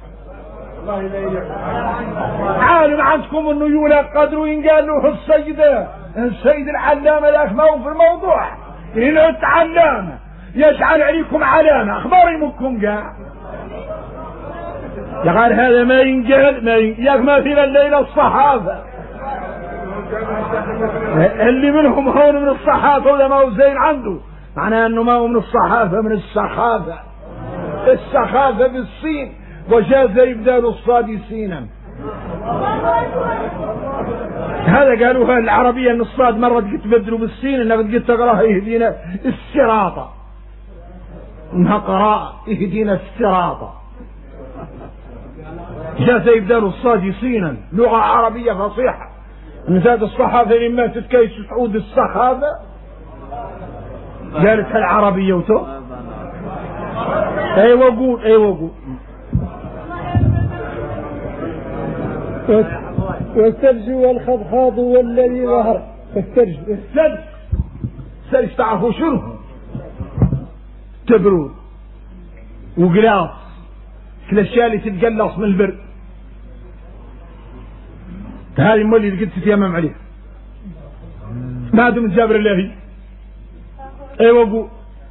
عالم عندكم انه يولى قدره ينقال له السيد العلامة ذاك ما هو في الموضوع ينعت علامة يجعل عليكم علامة اخبار يمكم قاع يقال هذا ما ينقال ياك ما في الليلة الصحافة اللي منهم هون من الصحافة ولا ما هو زين عنده معناه انه ما هو من الصحافة من السخافة. السخافة بالصين وجاز يبدال الصادسين. هذا قالوها العربية ان الصاد مرة تبدلوا بالسين انها قد تقراها يهدينا السراطة انها قراءة يهدينا السراطة. جاز يبدال الصادسين لغة عربية فصيحة. نزاد الصحافة لما تتكيس تعود السخافة قالتها العربية وتو ايوه قول والثلج والخضخاض والذي ظهر. الثلج تعرفوا شنو؟ تبرود وقلاص الاشياء اللي تتقلص من البرد هذه اللي قد تتيمم عليه ما دام جابر الله. ايوه قول.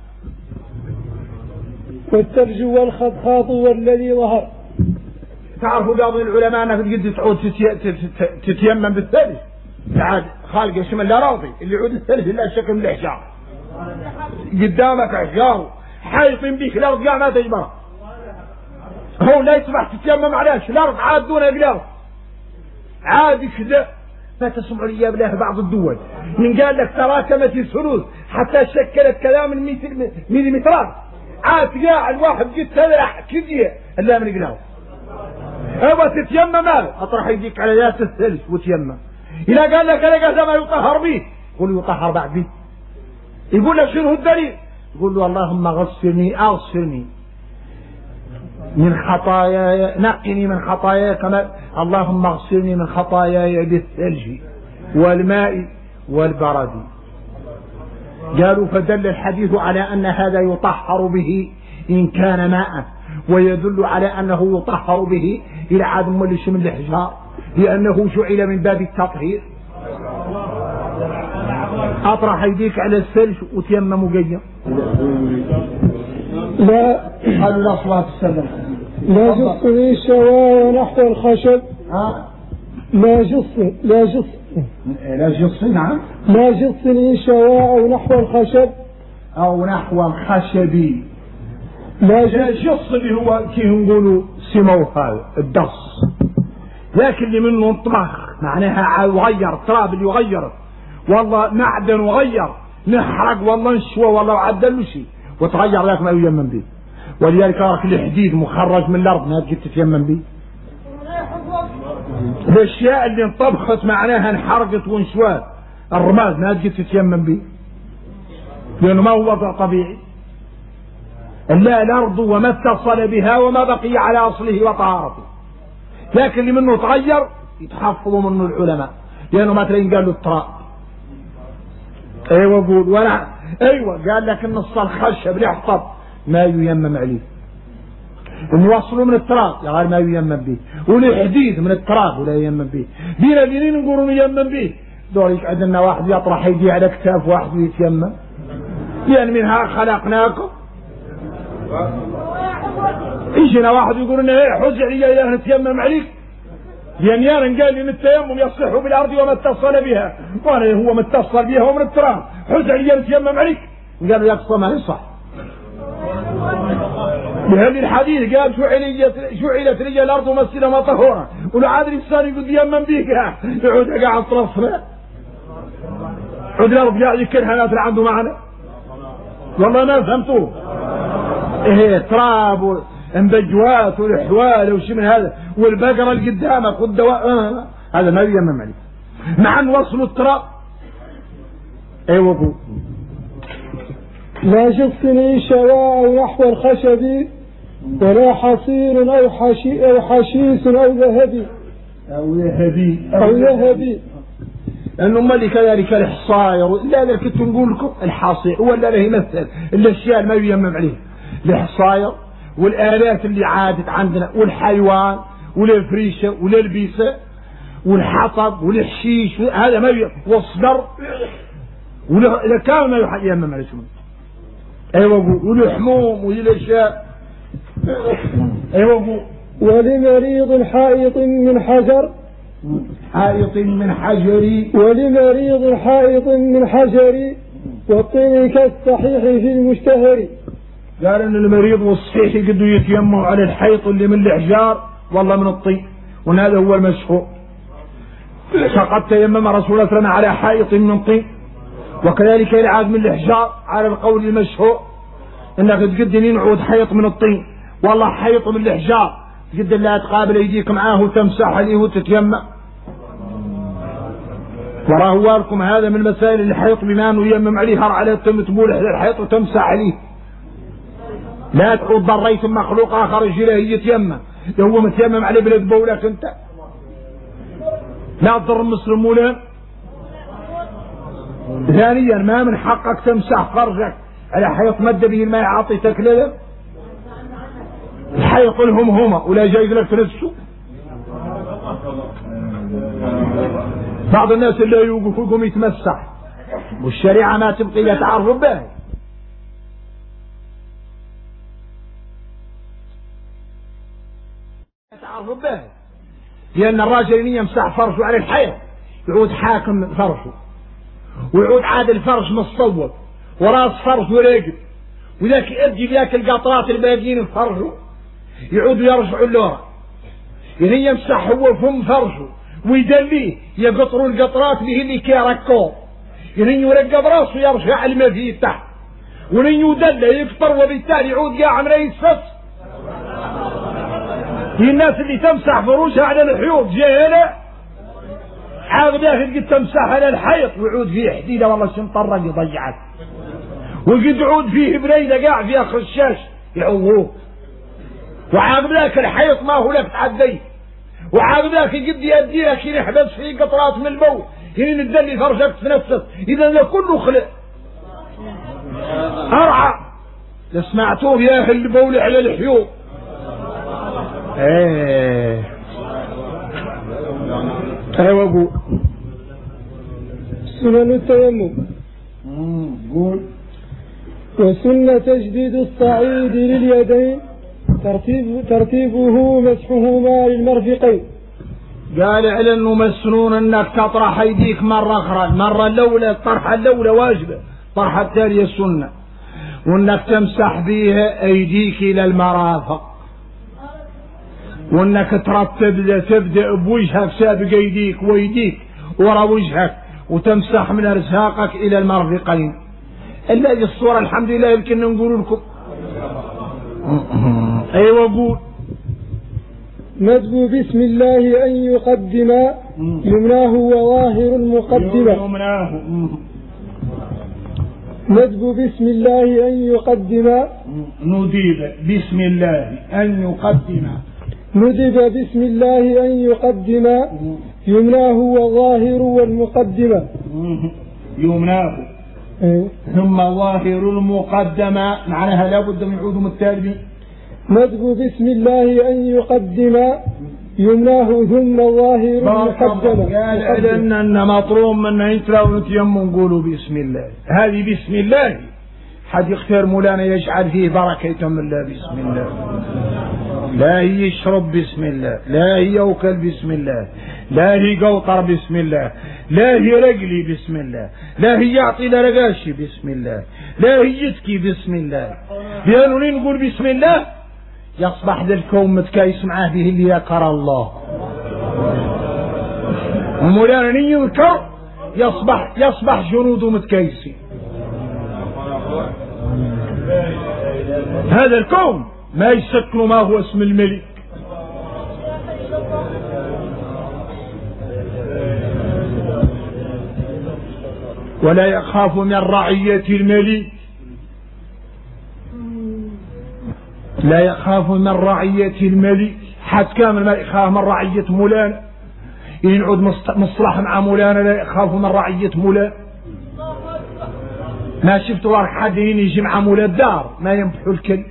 والثلج والخضخاض والذي ظهر. تعرفوا بعض العلماء انك قد تعود تتيمم بالثلج عاد خالق اسم الله راضي اللي يعود الثلج الا شكل من الاحجار قدامك احجار حايطين بيك الارض قاع ما تجبر هو لا يصبح تتيمم علاش الارض عاد دون قلاص عادي كذا. ما تسمعوا لي بالله بعض الدول من قال لك تراكمت الثلوث حتى شكلت كلام من مليمترات عاد قاع الواحد قد تلح كذيه الا من قلاص. ابغى تتيمم ماله اطرح يديك على ذات الثلج وتيمم. اذا قال لك هذا ما يطهر به قول يطهر بعد به. يقول لك شنو الدليل يقول له اللهم اغسلني من خطاياي نقني من خطاياي كما اللهم اغسلني من خطاياي بالثلج والماء والبرد. قالوا فدل الحديث على ان هذا يطهر به ان كان ماء ويدل على انه يطهر به الى عدم ولش من الحجار لانه جعل من باب التطهير. اطرح يديك على الثلج وتيمم وقيم. لا قالوا لا صلاة السلام لا جصني شواء نحو الخشب. لا جص نعم لا جصني شواء نحو الخشب او نحو الخشب. لا جص اللي هو كي نقولوا سموه هذا الدص لكن اللي منه انطبخ معناها يغير التراب اللي يغير والله معدن وغير نحرق والله نشوى والله عدل له شيء وتغير ذاك ما ييمم به. ولذلك راك الحديد مخرج من الارض ما تجي تتيمم به. الاشياء اللي انطبخت معناها انحرقت وانشوات الرماد ما تجي تتيمم به لانه ما هو وضع طبيعي. لا الارض وما اتصل بها وما بقي على اصله وطهارته. لكن اللي منه تغير يتحفظوا منه العلماء لانه ما تلاقي قال له التراب. ايوه قول ولا ايوه قال لك ان الخشب يحفظ ما ييمم عليه ونوصله من التراب يعني ما ييمم به والحديد من التراب ولا ييمم به. بينا اللي نقولوا ييمم به دور يقعد لنا واحد يطرح يدي على كتاف واحد ويتيمم لان منها خلقناكم. يجينا واحد يقول لنا ايه حج علي اذا نتيمم عليك لان يانا قال لي ان التيمم يصح بالارض وما اتصل بها وانا هو متصل بها ومن التراب حج علي نتيمم عليك قالوا يقصى ما يصح. بهذه الحديث قال جعلت لي الارض مسجدا وطهورا ولو عاد الانسان يقول يمم بيك يعود قاعد طرفنا عود الارض قاعد يكرهها ناس عنده معنا والله ما فهمتوه. ايه تراب وانبجوات والحوال وشي من هذا والبقرة اللي قدامك والدواء هذا ما ييمم عليه مع ان وصلوا التراب. ايوه ابو لا شق شواء نحو الخشب ولا حصير أو حشيش أو ذهبي لأنه مالي كذلك الحصاير لا ذلك كنت نقول لكم الحصير ولا له يمثل الأشياء ما ييمم عليه الحصاير والآلات اللي عادت عندنا والحيوان والفريشة واللبيسة والحطب والحشيش هذا ما والصدر ولا كان ما ييمم عليه شو. ايوه والحموم والاشياء. ايوه ولمريض حائط من حجر ولمريض حائط من حجر والطين كالصحيح في المشتهر. قال ان المريض والصحيح يقدروا يتيمموا على الحيط اللي من الاحجار والله من الطين وان هذا هو المشهور. فقد تيمم رسول الله صلى الله عليه وسلم على حائط من طين وكذلك العاد من الاحجار على القول المشهور انك تقدر ينعود حيط من الطين والله حيط من الاحجار تقدر لا تقابل ايديك معاه وتمسح عليه وتتيمم. وراه لكم هذا من مسائل الحيط بما انه ييمم عليه على تبول الحيط وتمسح عليه لا تعود ضريت مخلوق اخر يجي له يتيمم هو متيمم عليه بلد بولك انت لا تضر المسلم ولا. ثانيا ما من حقك تمسح فرجك على حيط مد به الماء يعطي تكليف الحيط لهم هما ولا جايز لك نفسه. بعض الناس اللي يوقفوكم يتمسح والشريعة ما تبقي لا تعرفوا به لأن الراجل يمسح فرشه على الحيط يعود حاكم فرشه ويعود عاد الفرش مصوب وراس فرش وراقب وذاك يأجي ذاك القطرات الباقيين فرشه يعودوا يرجعوا اللورة يعني يمسح هو فم فرشه ويدليه يقطروا القطرات به اللي كيركوه يعني يرقب راسه يرجع الماء فيه تحت ولن يدله يقطر وبالتالي يعود قاعد يسفس. هي الناس اللي تمسح فروشها على الحيوط جاهلة عاقب ياخذ قد تمسح على الحيط ويعود فيه حديدة والله شنطرق يضيعك وقد يعود فيه بريدة قاعد في اخر الشاش يعوضوه وعاقب ذاك الحيط ما هو لك تعديه وعاقب ذاك قد يأدي لك يحبس فيه قطرات من البول يعني ندلي فرشك تنفس اذا ذا كله خلق ارعى سمعتوه يا اهل البول على الحيوط. ايوه ابو سنن التيمم قول وسنة تجديد الصعيد لليدين ترتيبه مسحهما للمرفقين. قال على انه مسنون انك تطرح ايديك مرة اخرى المرة الاولى الطرحة الاولى واجبة الطرحة الثانية سنة وانك تمسح بيها ايديك الى المرافق وانك تبدأ بوجهك سابق ايديك ويديك ورا وجهك وتمسح من ارزاقك الى المرفقين. الا الصورة الحمد لله يمكن نقول لكم. ايوه قول ندب بسم الله ان يقدم يمناه وظاهر المقدمة. ندب بسم الله ان يقدم ندب بسم الله ان يقدم ندب بسم الله أن يقدم يمناه وظاهر والمقدمة يمناه ثم ظاهر المقدمة معناها لابد من عودهم التالي. ندب بسم الله أن يقدم يمناه ثم ظاهر المقدمة. قال أن مطروم من انت لو نتيمم نقولوا بسم الله هذه بسم الله حد يختار مولانا يجعل فيه بركة من الله بسم الله لا هي يشرب بسم الله لا هي يوكل بسم الله لا هي قوطر بسم الله لا هي رجلي بسم الله لا هي يعطي لرقاشي بسم الله لا هي يتكي بسم الله لأنه نقول بسم الله يصبح ذا الكون متكايس معاه به اللي يقرأ الله ومولانا يذكر يصبح جنوده متكايسين. هذا الكون ما يشكل ما هو اسم الملك. ولا يخاف من رعية الملك، لا يخاف من رعية الملك. حد كامل ما يخاف من رعية مولانا، ينعود مصلح مع مولانا لا يخاف من رعية مولانا. ما شفت وراك حد يجي مع مولا الدار ما ينبحوا الكلب،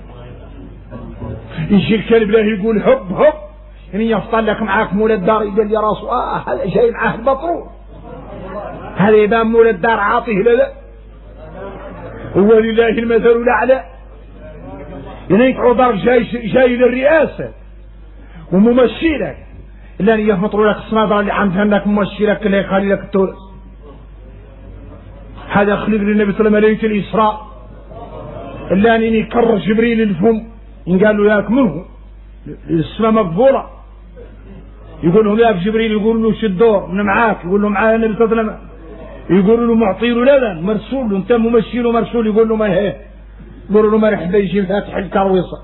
يجي الكلب له يقول هب هب، يعني يفطن لك معاك مولا الدار يقول يا راسه هذا جاي معاه البطرول، هذا يبان مولا الدار عاطيه لا هو لله المثل الاعلى. يعني عذر جاي للرئاسه وممشي لك، الا ان يفطروا لك الصنادره اللي عندها انك ممشي لك اللي يخلي لك التورس. هذا خلق للنبي صلى الله عليه وسلم ليله الاسراء، الا ان يكرر جبريل الفم قال له ياك منه السماء مقبوله، يقول له ياك جبريل، يقول له شدور من معاك، يقول له معايا النبي صلى الله عليه وسلم، يقول له معطي له لبن مرسول له، انت ممشي له مرسول، يقول له ما هي، يقول له مرحبا يجي فاتح الكرويصه.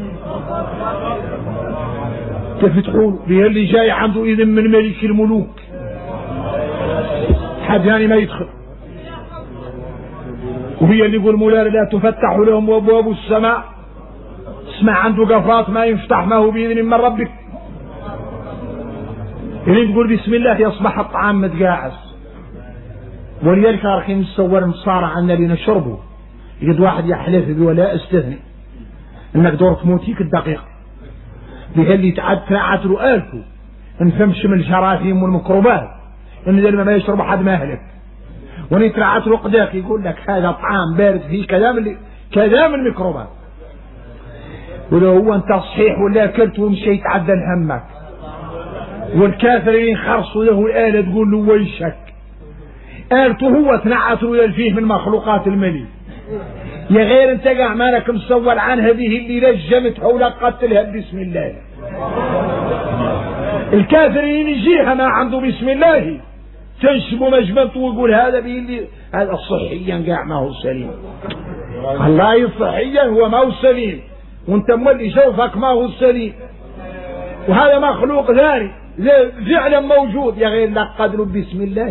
كيف تقول بها اللي جاي عنده اذن من ملك الملوك، حد يعني ما يدخل. وهي اللي يقول مولانا لا تفتح لهم ابواب السماء، اسمع عنده قفرات ما يفتح ما هو باذن من ربك. اللي تقول بسم الله يصبح الطعام متقاعس. ولذلك راح نصور مصارع عنا اللي نشربه، يجد واحد يحلف ولا استثني انك دور تموتيك الدقيقه بها اللي تنعت له الفه نفهمش من الجراثيم والميكروبات ان ذا ما يشرب حد ما اهلك، وني تنعت له قداك يقول لك هذا طعام بارد فيه كذا من ميكروبات. ولو هو انت صحيح ولا اكلت ومشيت عدل همك، والكافرين خرصوا له الآلة تقول له ويشك، آلته هو تنعت له فيه من مخلوقات الملك. يا غير انت قاع مالك مصور عن هذه اللي لجمتها ولا قتلها بسم الله. الكافرين يجيها ما عنده بسم الله تنشبه مجبنته ويقول هذا به اللي هذا صحيا قاع ما هو سليم، والله صحيا هو ما هو سليم، وانت مولي شوفك ما هو سليم، وهذا مخلوق ثاني فعلا موجود يا غير لا قدروا بسم الله.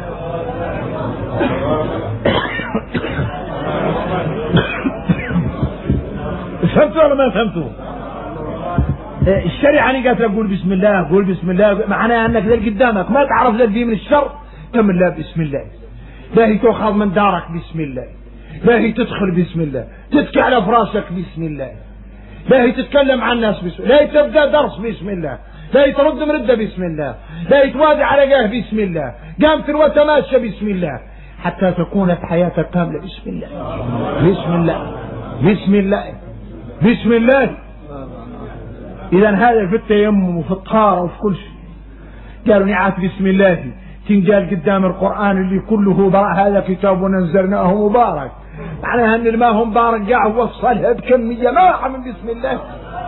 فهمتوا ولا ما فهمتوا؟ الشريعة أنا قالت قول بسم الله، قول بسم الله، معناها أنك ذا قدامك ما تعرف ذا فيه من الشر كمل لا بسم الله. باهي تأخذ من دارك بسم الله، باهي تدخل بسم الله، تتكي على فراسك بسم الله، باهي تتكلم عن الناس بسم الله، لا تبدأ درس بسم الله، لا يترد مرده بسم الله، لا يتوادع على جاه بسم الله، قامت وتماشى بسم الله، حتى تكون حياتك كاملة بسم الله بسم الله بسم الله بسم الله. إذا هذا في التيمم وفي الطهارة وفي كل شيء. قالوا نعات بسم الله تنقال قدام القرآن اللي كله هذا كتاب ونزلناه مبارك، معناها ان الماء هو مبارك قاع وصلها بكمية ما من بسم الله.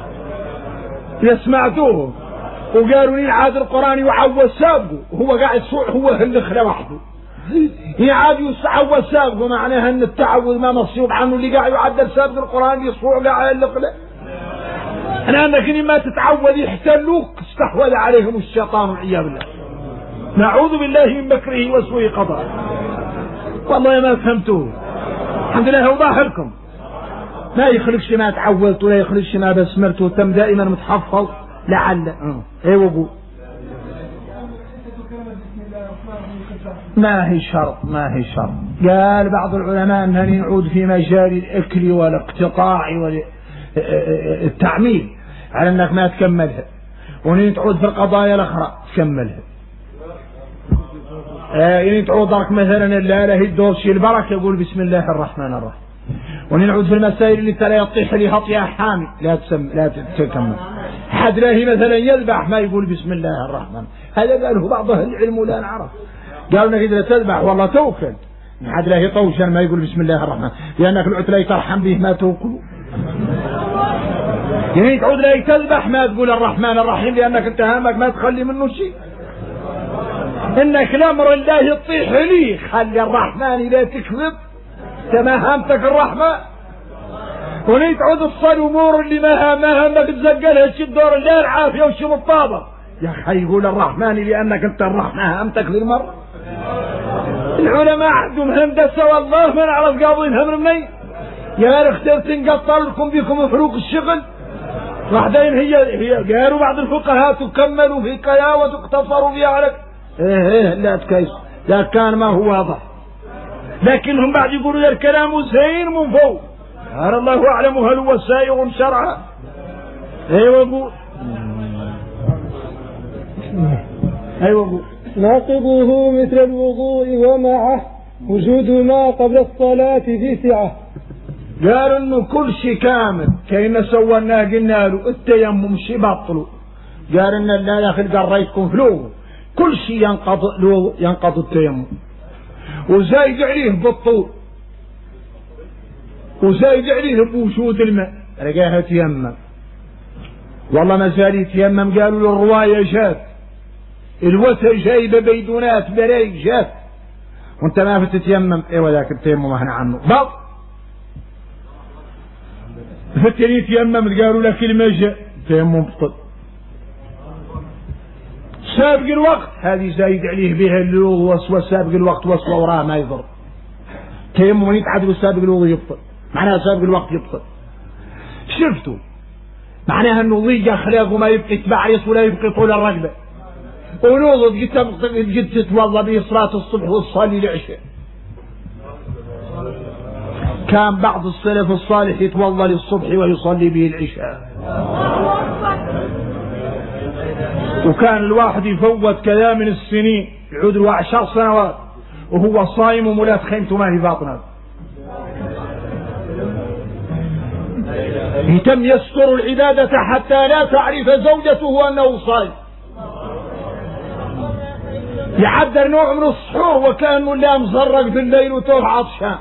يسمعتوه وقالوا لي عاد القرآن يعوز سابقه، هو قاعد يصوع هو هالخلة وحده يعاد يعوز سابقه، معناها ان التعوذ ما مصيوب عنه اللي قاعد يعدل سابق القرآن يصوع قاعد الخلة. انا انك ما تتعوذ يحتلوك استحوذ عليهم الشيطان والعياذ بالله، نعوذ بالله من مكره وسوء قضاء. والله ما فهمتوه، الحمد لله اوضح لكم. ما يخلقش ما تعوذت ولا يخلقش ما بسمرت وتم دائما متحفظ لعل ايوه قول. ما هي شرط ما هي شرط. قال بعض العلماء اننا نعود في مجال الاكل والاقتطاع والتعميل على انك ما تكملها، ونين تعود في القضايا الاخرى تكملها. يعني تعود درك مثلا لا هي الدور شي البركه يقول بسم الله الرحمن الرحيم، ونعود في المسائل اللي ترى يطيح لي هطيا حامي لا تكمل. حد لاهي مثلا يذبح ما يقول بسم الله الرحمن، هذا قاله بعض اهل العلم ولا نعرف، قالوا انك اذا تذبح والله توكل. حد لاهي طوشا ما يقول بسم الله الرحمن لانك العت لا ترحم به ما توكل. يعني تعود لا تذبح ما تقول الرحمن الرحيم لانك انت هامك ما تخلي منه شيء، انك الامر الله يطيح لي خلي الرحمن لا تكذب كما هامتك الرحمن. ونيت عود الصل امور اللي ما همك تزقلها تشد الدور لا العافيه وشم الطابه. يا اخي يقول الرحمن لانك انت الرحمه همتك للمر. العلماء عندهم هندسه والله ما نعرف قاضينها من منين. يا اختر تنقطع لكم بكم فروق الشغل. واحدين هي قالوا بعض الفقهاء تكملوا في كياوة واقتصروا فيها عليك. ايه لا تكيس لا كان ما هو واضح. لكنهم بعد يقولوا الكلام زين من فوق. قال الله اعلم هل هو سائغ شرعا. ايوه قول. ايوه قول. ناقضه مثل الوضوء ومعه وجود ما قبل الصلاة في سعة. قالوا انه كل شيء كامل كأن سويناه قلنا له التيمم شيء بطلوا. قال ان لا يا اخي قريتكم فلوه كل شيء ينقض التيمم وزايد عليه بالطول وزايد عليه بوجود الماء. رجاها تيمم والله ما زال يتيمم. قالوا له الرواية جات الوثى جايبه بيدونات برايق جات وانت ما بتتيمم. ايوه ذاك التيمم احنا عنه بط فتري يتيمم. قالوا لك كلمة جاء تيمم بطل. سابق الوقت هذه زايد عليه بها اللوغ وسوى سابق الوقت وسوى وراه ما يضر. تيمم يتعدل وسابق الوضوء يبطل معناها سابق الوقت يبطل. شفتوا معناها انه ضيق اخلاقه ما يبقي تبعيص ولا يبقي طول الرقبه. ونوض قد تتوضا به صلاة الصبح وتصلي العشاء. كان بعض السلف الصالح يتوضا للصبح ويصلي به العشاء. وكان الواحد يفوت كذا من السنين يعود له 10 سنوات وهو صايم ومولات خيمته ما هي باطنه. يتم يستر العبادة حتى لا تعرف زوجته أنه صايم. يعدر نوع من السحور وكأنه لا مزرق في الليل وتوه عطشان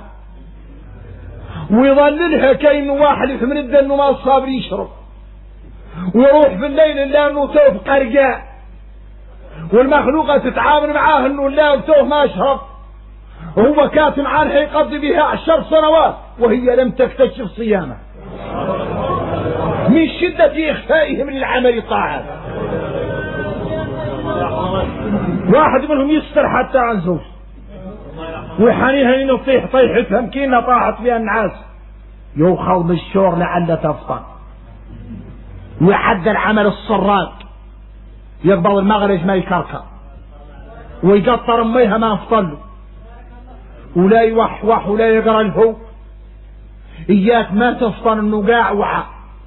ويظللها كأنه واحد يحمل الدم انه ما صابر يشرب ويروح في الليل الا انه توه قرقاء والمخلوقة تتعامل معاه انه لا توه ما يشرب وهو كاتم عنها يقضي بها 10 سنوات وهي لم تكتشف صيامه من شدة إخفائهم للعمل طاعات. واحد منهم يستر حتى عن زوج ويحنيها انه تطيح طيحتها مكينة طاحت بها النعاس يوخل بالشور لعل تفطن. ويحدى العمل السراق يقبض المغرج ما يكركر ويقطر اميها ما افطله ولا يوحوح ولا يقرا الفوق. اياك ما تفطن انه قاع وعى.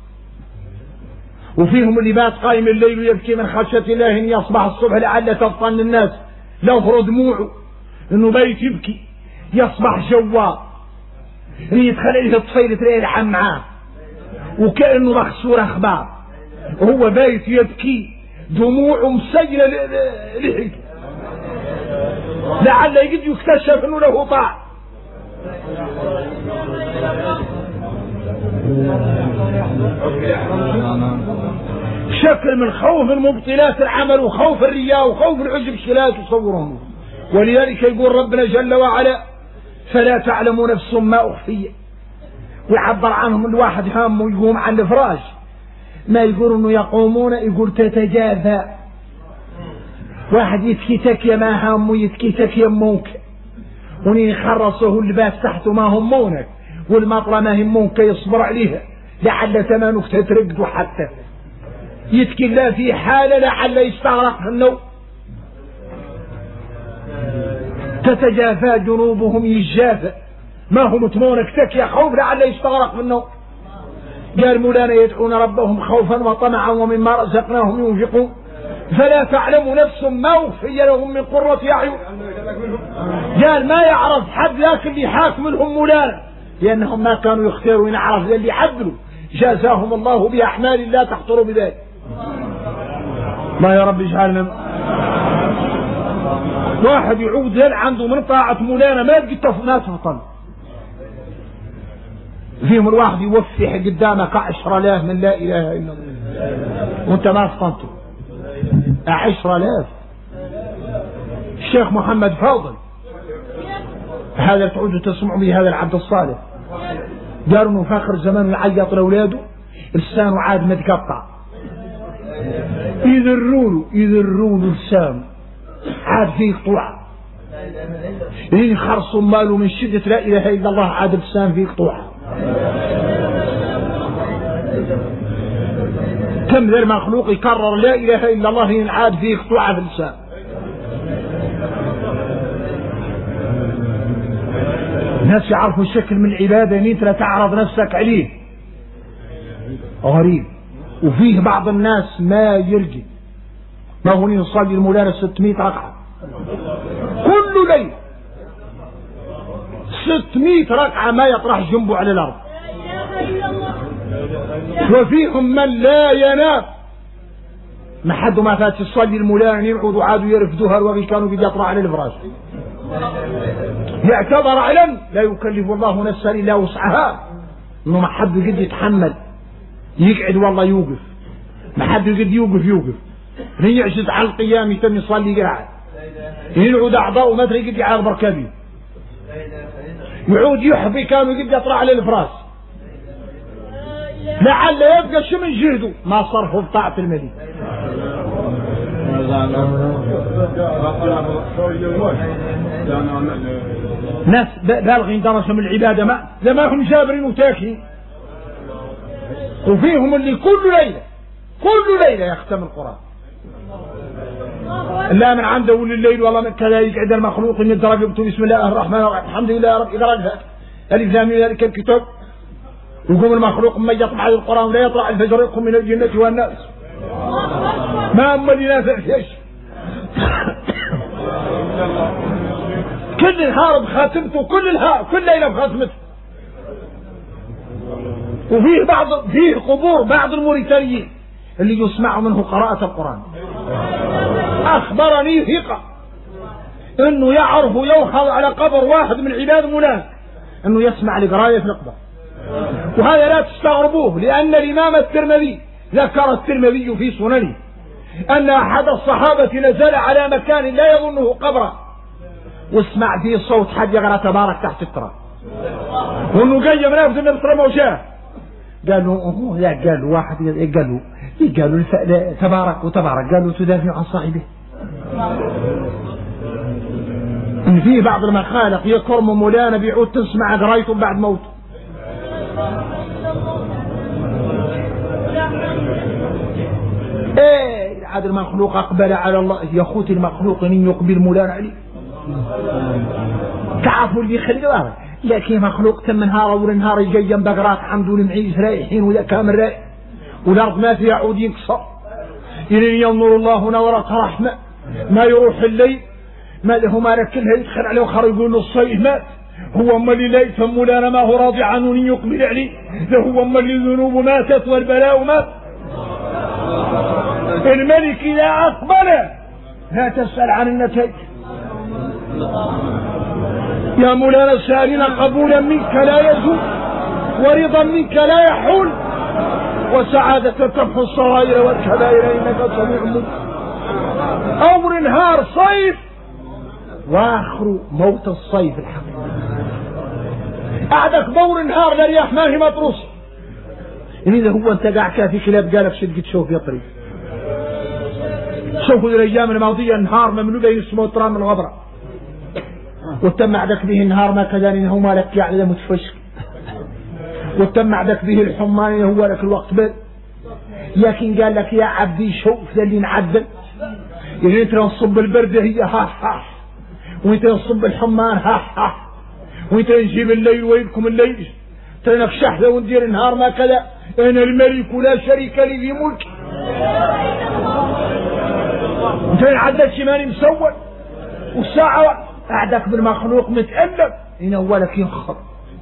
وفيهم اللي بات قايم الليل ويبكي من خشية الله ان يصبح الصبح لعل تفطن الناس لو فرض دموعه انه بيت يبكي يصبح جوار يدخل عليه الطفيل تلاقيه يلعن معاه وكأنه مخسور اخبار وهو بيت يبكي دموعه مسيلة لحق لعل يجد يكتشف انه له طاع. شكل من خوف من مبطلات العمل وخوف الرياء وخوف العجب شلات تصورهم. ولذلك يقول ربنا جل وعلا فلا تعلم نفس ما أخفي. ويعبر عنهم الواحد هامه يقوم عن الفراش ما يقول انه يقومون يقول تتجافى. واحد يتكي تكيا ما هامه يتكي تكيا يمونك ونين خرصه اللباس تحته ما همونك والمطلة ما همونك يصبر عليها لعل ثمانك تترقد حتى يتكي الله في حالة لعل يستغرق في النوم. تتجافى جنوبهم يجافى ما هم تمونك تكيا خوف لعل يستغرق في النوم. قال مولانا يدعون ربهم خوفا وطمعا ومما رزقناهم ينفقون فلا تعلم نفس ما أخفي لهم من قرة أعين. قال ما يعرف حد لكن اللي حاكم لهم مولانا لأنهم ما كانوا يختاروا ينعرف اللي عدلوا جازاهم الله بأحمال لا تخطر بذلك. ما يا رب اجعلنا. واحد يعود هل عنده من طاعة مولانا ما يبقى ما تفطن فيهم الواحد يوفح قدامك 10,000 من لا إله إلا الله وانت ما فطنته 10,000. الشيخ محمد فاضل هذا تعودوا تسمعوا به هذا العبد الصالح قالوا انه فاخر زمان يعيط لاولاده لسانه عاد متقطع، يذرونه لسانه عاد فيه قطوعه، يخرصوا ماله من شدة لا اله الا الله عاد لسان فيه قطوعه. كم ذا المخلوق يكرر لا اله الا الله ينعاد فيه قطوعه في اللسان. الناس يعرفوا الشكل من العبادة ان انت لا تعرض نفسك عليه غريب. وفيه بعض الناس ما يرجي، ما هو يصلي المولانا 600 ركعة كل ليل، 600 ركعة ما يطرح جنبه على الأرض. وفيهم من لا ينام، ما حد ما فات يصلي المولانا يقعدوا عادوا يرفدوها الوغي كانوا بدي يطلع على الفراش. يعتبر علم لا يكلف الله نفسا الا وسعها، انه ما حد يقدر يتحمل يقعد والله يوقف، ما حد يقدر يوقف يعجز على القيام يتم يصلي قاعد، ينعود اعضاءه ما ادري يقدر يعاق بركبه، يعود يحبي كانوا يقدر يطلع على الفراش، لعل يبقى شو من جهده ما صرفه بطاعة الملك. ناس بالغين درسوا من العبادة ما هم جابرين وتاكين. وفيهم اللي كل ليلة يختم القرآن، لا من عنده ولي الليل والله من كذا يقعد المخلوق ان الدرجة بسم الله الرحمن الرحيم الحمد لله رب العالمين الف لام ميم ذلك الكتاب، ويقوم المخلوق ما يطلع على القرآن ولا يطلع الفجر يقوم من الجنة والناس ما هم اللي نافع فيش. كل نهار بخاتمته كل ليلة بخاتمته. وفيه فيه قبور بعض الموريتانيين اللي يسمع منه قراءة القرآن. أخبرني ثقة إنه يعرف يوخذ على قبر واحد من عباد مولانا إنه يسمع لقراية في القبر. وهذا لا تستغربوه، لأن الإمام الترمذي ذكر الترمذي في سننه أن أحد الصحابة نزل على مكان لا يظنه قبرا واسمع فيه صوت حد يقرأ تبارك تحت التراب، وإنه جاي من أفضل النبي صلى الله عليه وسلم قالوا واحد قالوا تبارك وتبارك، قالوا تدافع عن صاحبه. إن فيه بعض المخالق يكرم مولانا بيعود تسمع قرايته بعد موته. ايه عاد المخلوق اقبل على الله يا اخوتي، المخلوق ان يقبل مولانا عليه تعرفوا اللي يخلي، لكن مخلوق تم نهار اول نهار يجي بقرات حمد المعيز رايحين ولا كامل رايح والارض ما فيها عود ينكسر، الين ينظر الله نورة رحمه ما يروح الليل ما له ما لكنها يدخل عليه وخر يقول له الصيف مات. هو اما اللي لا يفهم مولانا ما هو راضي عنه ان يقبل عليه، هو اما اللي ذنوبه ماتت والبلاء مات. الملك اذا اقبل لا تسأل عن النتائج. يا مولانا سالنا قبولا منك لا يزول ورضا منك لا يحول وسعادة تمحو الصغائر والكبائر انك سميع مجيب. امر نهار صيف واخر موت الصيف الحقيقي. قعدك دور نهار لرياح ما هي مطروسه، اذا هو انت قاعد كافي كلاب قالك شد تشوف يطري. شوفوا الايام الماضيه النهار مملوء يسمو ترام الغبره، وتم عدك به النهار ما كذا هو مالك يعني متفشك، وتم عدك به الحمان هو لك الوقت بل. لكن قال لك يا عبدي شوف ذا اللي نعدل، يعني انت نصب البرده هي ها ها، وانت نصب الحمان ها ها، وانت نجيب الليل ويلكم الليل ترى شحذة وندير النهار ما كذا. انا الملك لا شريك لي في ملك، انت عدك شماني مسول والساعة قعدك بالمخلوق متألم إن هو لك ينخر،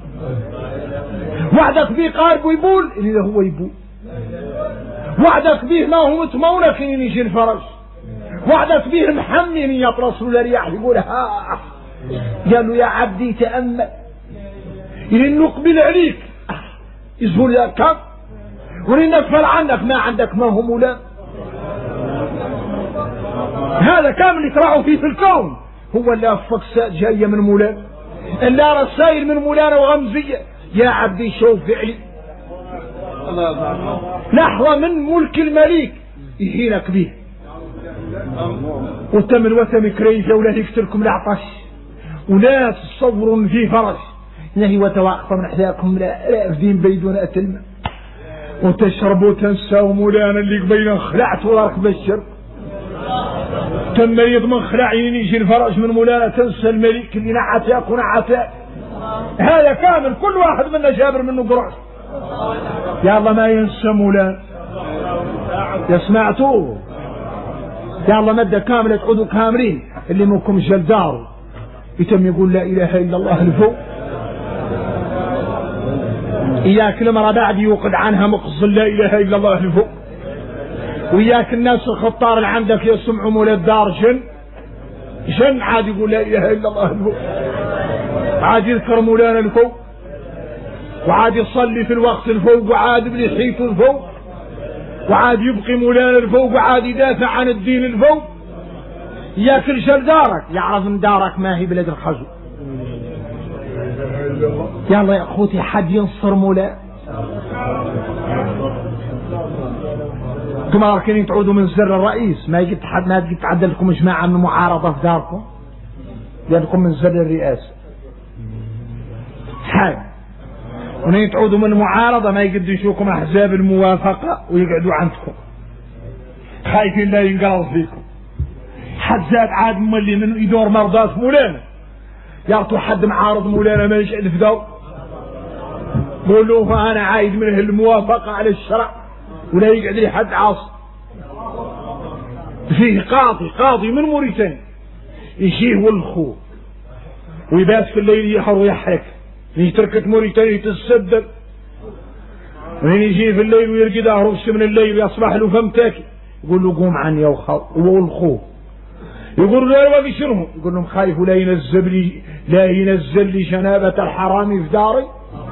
وعدك بيه قارب ويبول إذا هو يبول، وعدك بيه ما هو متمونك إن يجي الفرج، وعدك بيه محمي إن يطرس له الرياح يقول ها. قالوا يا عبدي تأمل إن نقبل عليك يزول لك كم وإن نغفل عنك ما عندك ما هو مولانا. هذا كامل يتراعوا فيه في الكون، هو اللي أفق جاية من مولانا، اللي رسائل من مولانا وغمزية يا عبدي شوف فعلي لحظة من ملك الملك يهينك به وتمن وتمك ريجة ولا يكتركم العطش ولا تصوروا في فرج نهي وتواقف من أحذاكم لا أفدين بيدون أتلم وتشربوا تنسوا مولانا اللي قبينا خلعت وراك بشر تم يضمن خلعين يجي الفرج من مولانا تنسى الملك اللي نعتاك ونعتاك هذا كامل كل واحد منا جابر منه قرعه يا الله ما ينسى مولانا يا سمعتوه يا الله مدة كاملة تعودوا كاملين اللي منكم جلدار يتم يقول لا إله إلا الله الفوق إياك المرة بعد يوقد عنها مقصل لا إله إلا الله الفوق وإياك الناس الخطار اللي عندك يسمعوا مولا الدار جن عاد يقول لا إله إلا الله الفوق عاد يذكر مولانا الفوق وعاد يصلي في الوقت الفوق وعاد بلحيته الفوق وعاد يبقي مولانا الفوق وعاد يدافع عن الدين الفوق ياكل شر دارك يعرف ان دارك ما هي بلاد الخزو يا الله يا اخوتي حد ينصر مولا انتم راكنين تعودوا من زر الرئيس ما يجي حد ما تجي تعدل لكم جماعه من معارضه في داركم يدكم من زر الرئاسه حاج ونين تعودوا من معارضة ما يقدر يشوفكم أحزاب الموافقة ويقعدوا عندكم خايفين لا ينقرض فيكم حزات عاد مولي من يدور مرضات مولانا يعطوا حد معارض مولانا ما يشعل في دور قولوا فأنا عايد منه الموافقة على الشرع ولا يقعد لي حد عاصي فيه قاضي من موريتانيا يجيه والخوف ويبات في الليل يحر ويحرك تركت موريتانيا تتسدد وين يجي في الليل ويرقد اهربش من الليل يصبح له فم تاكي يقول له قوم عني يا والخوف يقول له ما في شنو يقول لهم خايف لا ينزل لي جنابة الحرامي في داري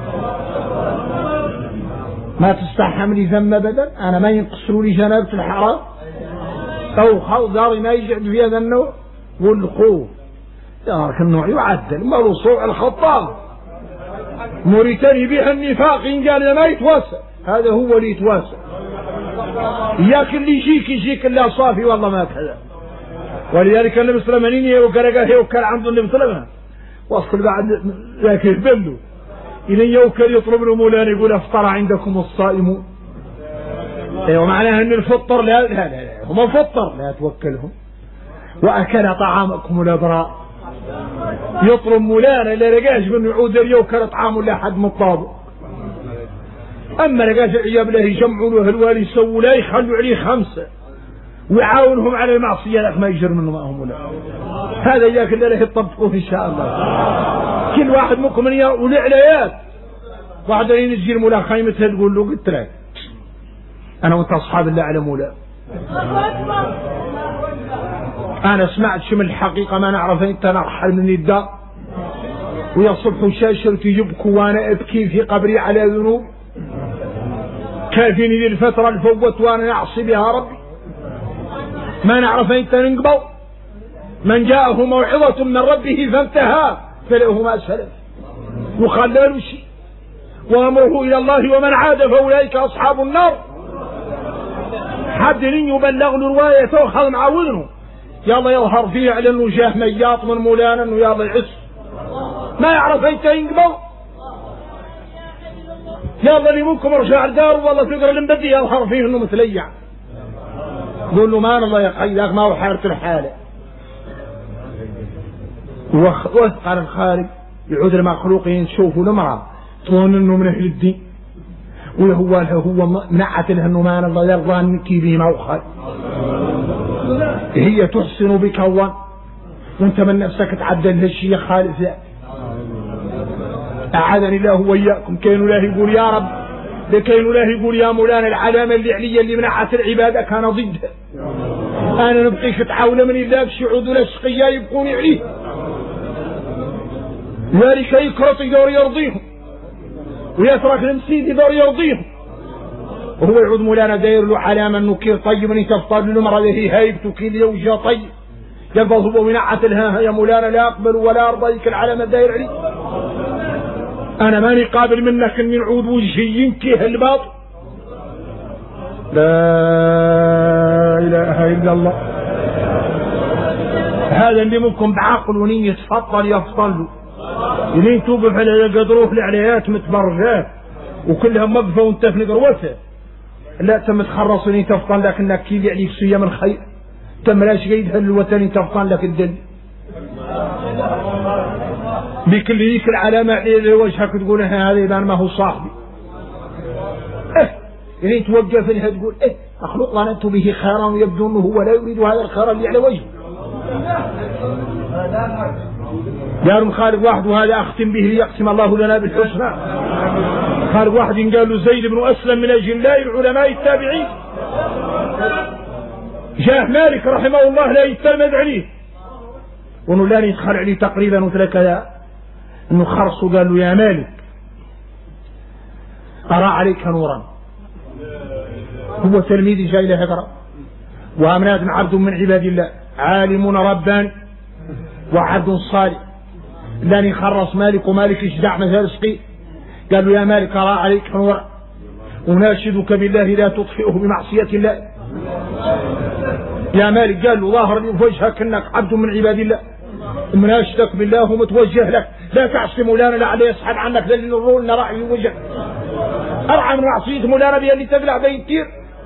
ما تستحملي ذم ابدا انا ما ينقصروا لي جنابة الحرام او خاو داري ما يجعد في هذا النوع يقول له خوف دارك النوع يعدل ما له صوع الخطاب موريتانيا بها النفاق إن قال ما يتواسى هذا هو اللي يتواسى إياك اللي يجيك إلا صافي والله ما كذا ولذلك النبي صلى الله عليه وسلم يوكل عنده النبي صلى الله عليه وسلم وصل بعد ذاك يهبله إذا يوكل يطلب له مولانا يقول أفطر عندكم الصائمون ومعناها أن الفطر لا هم فطر لا توكلهم وأكل طعامكم الأبرار يطلب مولانا اللي رقاش من يعود يوكل طعامه لحد من الطابق اما رقاش العياب له يجمعوا له الوالي يسووا لا يخلوا عليه 5 ويعاونهم على المعصيه لك ما يجر منه معهم ولا هذا اياك اللي له يطبقوه ان شاء الله كل واحد منكم من والعلايات واحد ينزل مولا خيمتها تقول له قلت لك انا وانت اصحاب الله على مولا أنا سمعت شم الحقيقة ما نعرف أنت نرحل من الدار ويصبح شاشرتي يبكوا وأنا أبكي في قبري على ذنوب كافيني للفترة الفوت وأنا يعصي بها ربي ما نعرف أنت ننقبل من جاءه موعظة من ربه فانتهى فله ما سلف وقال له شيء وأمره إلى الله ومن عاد فأولئك أصحاب النار حد يبلغ له رواية تأخذ مع وذنه يلا يظهر فيه على انه جاه مياط من مولانا انه يلا يعس ما يعرف ايت ينقبل يلا اللي منكم ارجع الدار والله تقرا المبدي يظهر فيه انه متليع قول له ما الله يقيدك ما هو حارة الحالة وثقل الخارج يعود المخلوقين يشوفوا المرأة تظن انه من اهل الدين وهو منعت له انه ما الله يرضى انك به موخر هي تحسن بك وانت من نفسك تعدل هالشيء خالف لا أعاذني الله وإياكم كانوا الله يقول يا رب كانوا الله يقول يا مولانا العلامة اللي عليا اللي منعت العبادة كان ضدها أنا نبقيك تعاون من الله بشعود الأشقياء يبقون عليه ذلك يكرط يدور يرضيهم ويترك المسيد يدور يرضيهم وهو يعود مولانا داير له علامة انه كير طيب اني تفطر له مرة هي هايبته كيل يوجه طيب يلبظ بمنعة الها يا مولانا لا اقبل ولا ارضى يك العلامة داير عليه أنا ماني قابل منك أني نعود وجهي ينكيه الباطل. لا إله إلا الله. هذا اللي ممكن بعقل ونية تفضل يفضل له يلين توقف على قدروه العليات متبرجات وكلها مقفة وانت في نقروته. لا تم تخرص ونين تفضل لك انك كيلي عليك سوية من خير تم لاش قيد هالوتاني تفضل لك الدل بكل ذيك العلامة على وجهك تقول هذا إذا ما هو صاحبي. يلين توقف انها تقول مخلوق ظننت به خيرا ويبدو انه هو لا يريد هذا الخير اللي على وجهه. قالوا خالق واحد وهذا أختم به ليقسم الله لنا بالحسنى. خالق واحد قالوا زيد بن أسلم من أجلاء العلماء التابعين جاء مالك رحمه الله لا يتلمذ عليه وانه لا يدخل عليه تقريبا وتلك كذا انه خرص وقال له يا مالك أرى عليك نورا. هو تلميذ جاي له يقرأ وأمناد عبد من عباد الله عالم رباني وعبد صالح لاني خرص مالك ومالك اشدع مثال سقي. قال له يا مالك أرى عليك نورا وناشدك بالله لا تطفئه بمعصية الله. يا مالك قال له ظاهر لي في وجهك انك عبد من عباد الله مناشدك بالله ومتوجه لك لا تعصي مولانا لعل يسحب عنك ذل الرول نراعي في وجهك ارعى من معصية مولانا بها اللي تقلع بين كتير.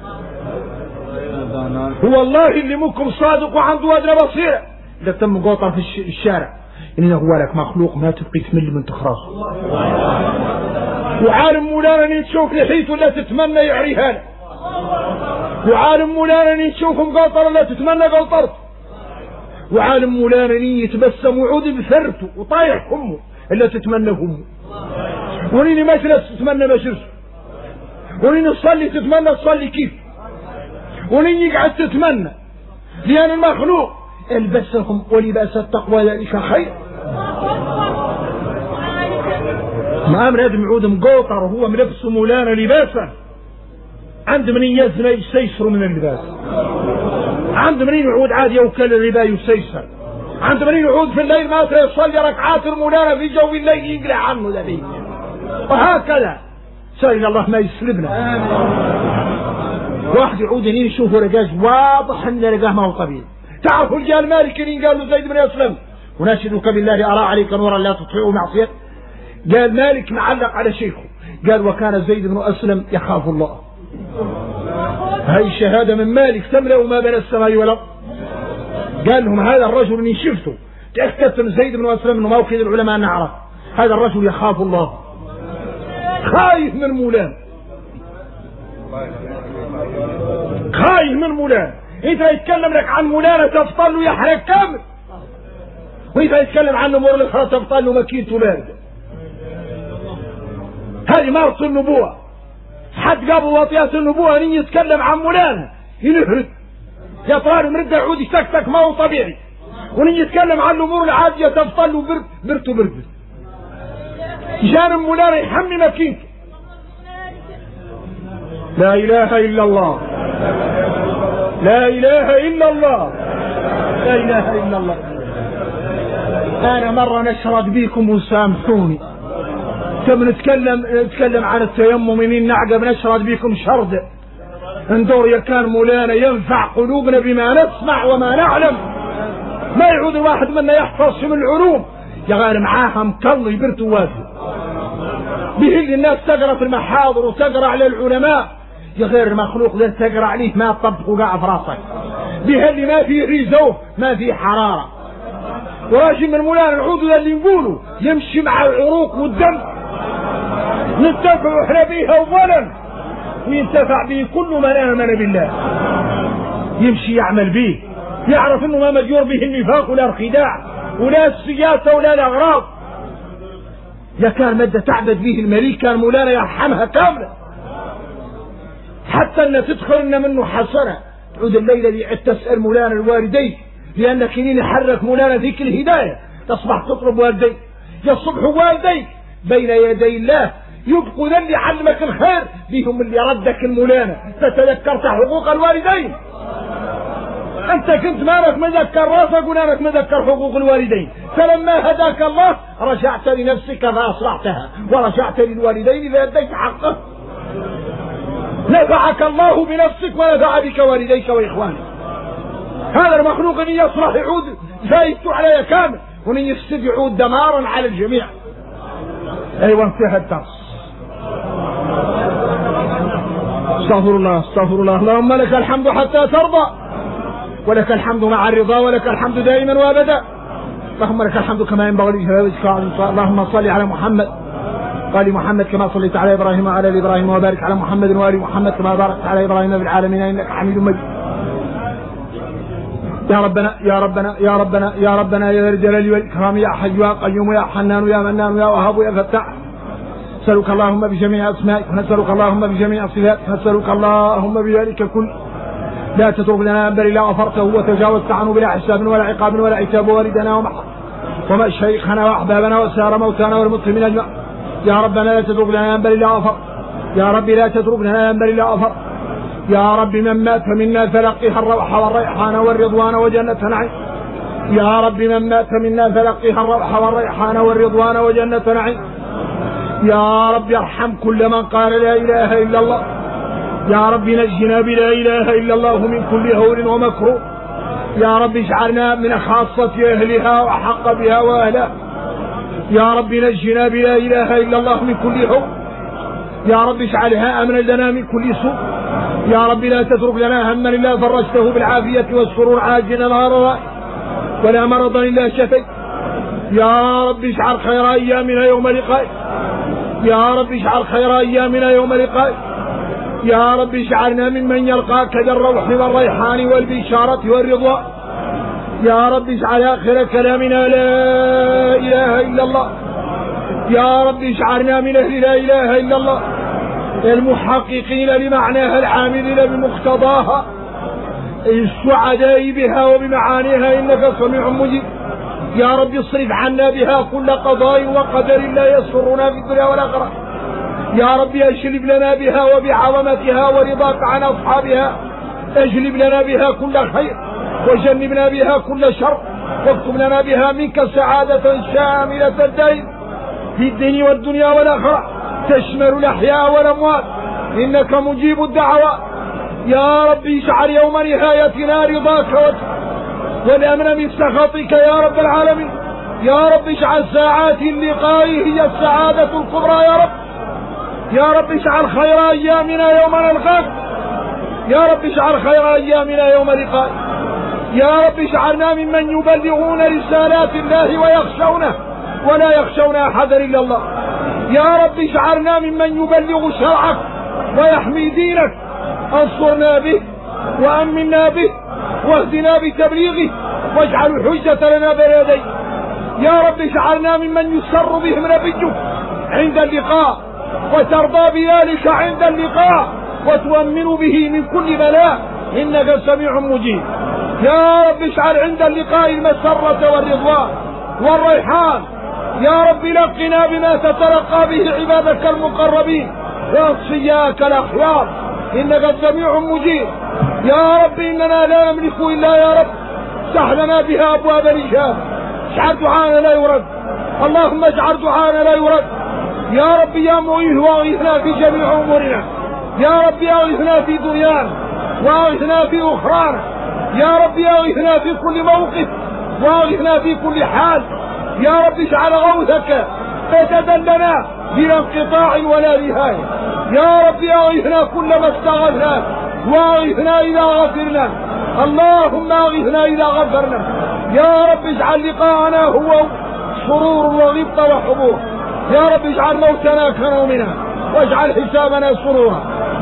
هو الله اللي منكم صادق وعنده أدنى بصيرة. إذا تم قوطة في الشارع إنه هو لك مخلوق ما تبقي تمل من تخرصه. وعالم مولانا تشوف لحيته لا تتمنى يعريها لك. وعالم مولانا تشوف مقاطرة لا تتمنى قوطرته. وعالم مولانا يتبسم وعود بثرته وطايح همه إلا تتمنى همه. ونيني ما تتمنى ما شرسه. ونيني تصلي تتمنى تصلي كيف. ونيني يقعد تتمنى لأن المخلوق البسهم ولباس التقوى ذلك خير. ما أمر هذا معود مقوطر وهو ملبس مولانا لباسا عند من يزنى يستيسر من اللباس. عند من يعود عادي وكل الربا يستيسر. عند من يعود في الليل ما يصلي ركعات المولانا في جو الليل يقلع عنه ذلك. وهكذا سأل الله ما يسلبنا. واحد يعود هنا يشوف رقاش واضح ان رقاه ما هو طبيعي. تعرفوا الجال مالك اللي قال له زيد بن أسلم وناشدك بالله أرى عليك نورا لا تطفئه معصية. قال مالك معلق على شيخه قال وكان زيد بن أسلم يخاف الله. هاي الشهادة من مالك تملأ ما بين السماء والأرض. قال لهم هذا الرجل اللي شفته تأكدت من زيد بن أسلم انه موقف العلماء نعرف هذا الرجل يخاف الله خايف من مولان خايف من مولان. إذا يتكلم لك عن مولانا تفضل له يحرق كامل وإذا يتكلم عن أمور الأخرى تفضل له مكينته باردة. هذه مارس النبوة. حد قبل وطيات النبوة أن يتكلم عن مولانا ينهرد يطلع مرد يعود يشتكتك ما هو طبيعي وني يتكلم عن الأمور العادية تفضل له برته برده. جانب مولانا يحمي مكينته. لا إله إلا الله لا إله إلا الله لا إله إلا الله. أنا مرة نشرد بيكم وسامحوني كم نتكلم عن التيمم من نعقب نشرد بيكم شرد ندور يا كان مولانا ينفع قلوبنا بما نسمع وما نعلم. ما يعود واحد منا يحفظ من العلوم يا غير معاها مكلي برتو واسد به اللي الناس تقرأ في المحاضر وتقرأ على العلماء يا غير المخلوق ذا تقرأ عليه ما تطبقه قاع في راسك به اللي ما في ريزوه ما في حرارة. وراجل من مولانا العود ذا اللي نقوله يمشي مع العروق والدم نتفع احنا بيها اولا وينتفع به كل من آمن بالله يمشي يعمل به يعرف انه ما مجور به النفاق ولا الخداع ولا السياسة ولا الاغراض. يا كان مادة تعبد به المليك كان مولانا يرحمها كاملة حتى ان تدخل ان منه حسنة تعود الليلة اللي تسأل مولانا الوالدين لأنك كنين يحرك مولانا ذيك الهداية تصبح تطلب والديك يصبح والديك بين يدي الله يبقوا ذا اللي علمك الخير بهم اللي ردك المولانا تتذكرت حقوق الوالدين. أنت كنت مالك مذكر راسك ونالك مذكر حقوق الوالدين، فلما هداك الله رجعت لنفسك فأصلحتها ورجعت للوالدين فأديت حقه. نفعك الله بنفسك ونفع بك والديك وإخوانك. هذا المخلوق إن يصلح يعود زايدت عليه كامل، وإن يفسد يعود دمارا على الجميع. أيوة انتهى الدرس. استغفر الله استغفر الله. اللهم لك الحمد حتى ترضى، ولك الحمد مع الرضا، ولك الحمد دائما وابدا. اللهم لك الحمد كما ينبغي لجلالك. اللهم صل على محمد وآل محمد كما صليت على إبراهيم وعلى آل إبراهيم، وبارك على محمد وآل محمد كما باركت على إبراهيم في العالمين إنك حميد مجيد. يا ربنا يا ربنا يا ربنا يا ربنا يا ذا الجلال والإكرام، يا حي يا قيوم يا حنان يا منان يا وهاب يا فتاح، نسألك اللهم بجميع أسمائك، نسألك اللهم بجميع صفاتك، نسألك اللهم بذلك كل لا تترك لنا ذنبا إلا غفرته وتجاوزت عنه بلا حساب ولا عقاب ولا عتاب، والدنا ومشايخنا وأحبابنا وسائر موتانا والمسلمين أجمعين. يا ربنا لا تترك لنا ذنبا إلا غفرته، يا رب لا تترك لنا ذنبا إلا غفرته. يا رب من مات منا فلقيها الروح والريحان والرضوان وجنة نعيم. يا رب من مات منا فلقيها الروح والريحان والرضوان وجنة نعيم. يا رب ارحم كل من قال لا إله إلا الله. يا رب نجنا بلا إله إلا الله من كل هول ومكروه. يا رب اجعلنا من خاصة أهلها وحق بها وأهلها. يا رب نجنا بلا إله إلا الله من كل هول. يا رب اجعلها أمنا لنا من كل سوء. يا رب لا تترك لنا هما إلا فرجته بالعافية والسرور عاجلا غير ولا مرضا إلا شفيت. يا رب اجعل خير أيامنا يوم لقائك. يا رب اجعل خير أيامنا يوم لقائك. يا رب اجعلنا ممن يلقاك بالروح والريحان والبشارة والرضوان. يا رب اجعل آخر كلامنا لا إله إلا الله. يا رب اجعلنا من أهل لا إله إلا الله المحققين لمعناها العاملين بمقتضاها السعداء بها وبمعانيها إنك سميع مجيب. يا رب اصرف عنا بها كل قضاء وقدر لا يسرنا في الدنيا والآخرة. يا رب اجلب لنا بها وبعظمتها ورضاك عن أصحابها، اجلب لنا بها كل خير وجنبنا بها كل شر، واكتب لنا بها منك سعادة شاملة الدائم في الدين والدنيا والآخرة تشمل الأحياء والأموات إنك مجيب الدعوات. يا رب اجعل يوم نهايتنا رضاك والأمن من سخطك يا رب العالمين. يا رب اجعل ساعات اللقاء هي السعادة الكبرى. يا رب يا رب اجعل خير أيامنا يوم نلقاك. يا رب اجعل خير أيامنا يوم لقائك. يا رب اجعلنا ممن يبلغون رسالات الله ويخشونه ولا يخشون أحدا إلا الله. يا رب اجعلنا ممن يبلغ شرعك ويحمي دينك. انصرنا به وأمنا به واهدنا بتبليغه واجعل الحجة لنا بين يديك. يا رب اجعلنا ممن يسر بهم نبيك عند اللقاء وترضى بذلك عند اللقاء وتؤمن به من كل بلاء إنك سميع مجيب. يا رب اجعل عند اللقاء المسرة والرضوان والريحان. يا رب لقنا بما تتلقى به عبادك المقربين وأصفياك الأخيار إنك سميع مجيب. يا رب إننا لا نملك إلا يا رب افتح لنا بها أبواب الإجابة. اجعل دعانا لا يرد. اللهم اجعل دعانا لا يرد. يا رب يا مؤيه واغثنا في جميع أمورنا. يا رب اغثنا في دنيانا واغثنا في أخرانا. يا رب اغثنا في كل موقف واغثنا في كل حال. يا رب اجعل غوثك فتدا لنا بلا انقطاع ولا نهاية. يا رب اغثنا كلما استغثنا واغثنا إذا غفرنا. اللهم اغثنا إذا غفرنا. يا رب اجعل لقاءنا هو سرور وغبطة وحبور. يا رب اجعل موتنا كنومنا واجعل حسابنا سرورا.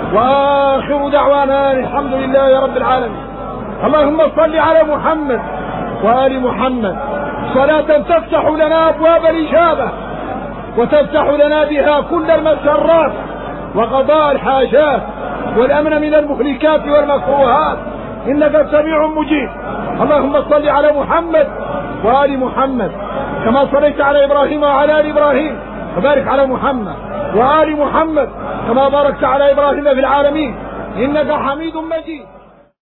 وآخر دعوانا الحمد لله رب العالمين. اللهم صل على محمد وآل محمد صلاة تفتح لنا أبواب الإجابة وتفتح لنا بها كل المسرات وقضاء الحاجات والأمن من المهلكات والمكروهات إنك سميع مجيب. اللهم صل على محمد وآل محمد كما صليت على إبراهيم وعلى آل إبراهيم، وبارك على محمد وآل محمد كما باركت على إبراهيم في العالمين إنك حميد مجيد.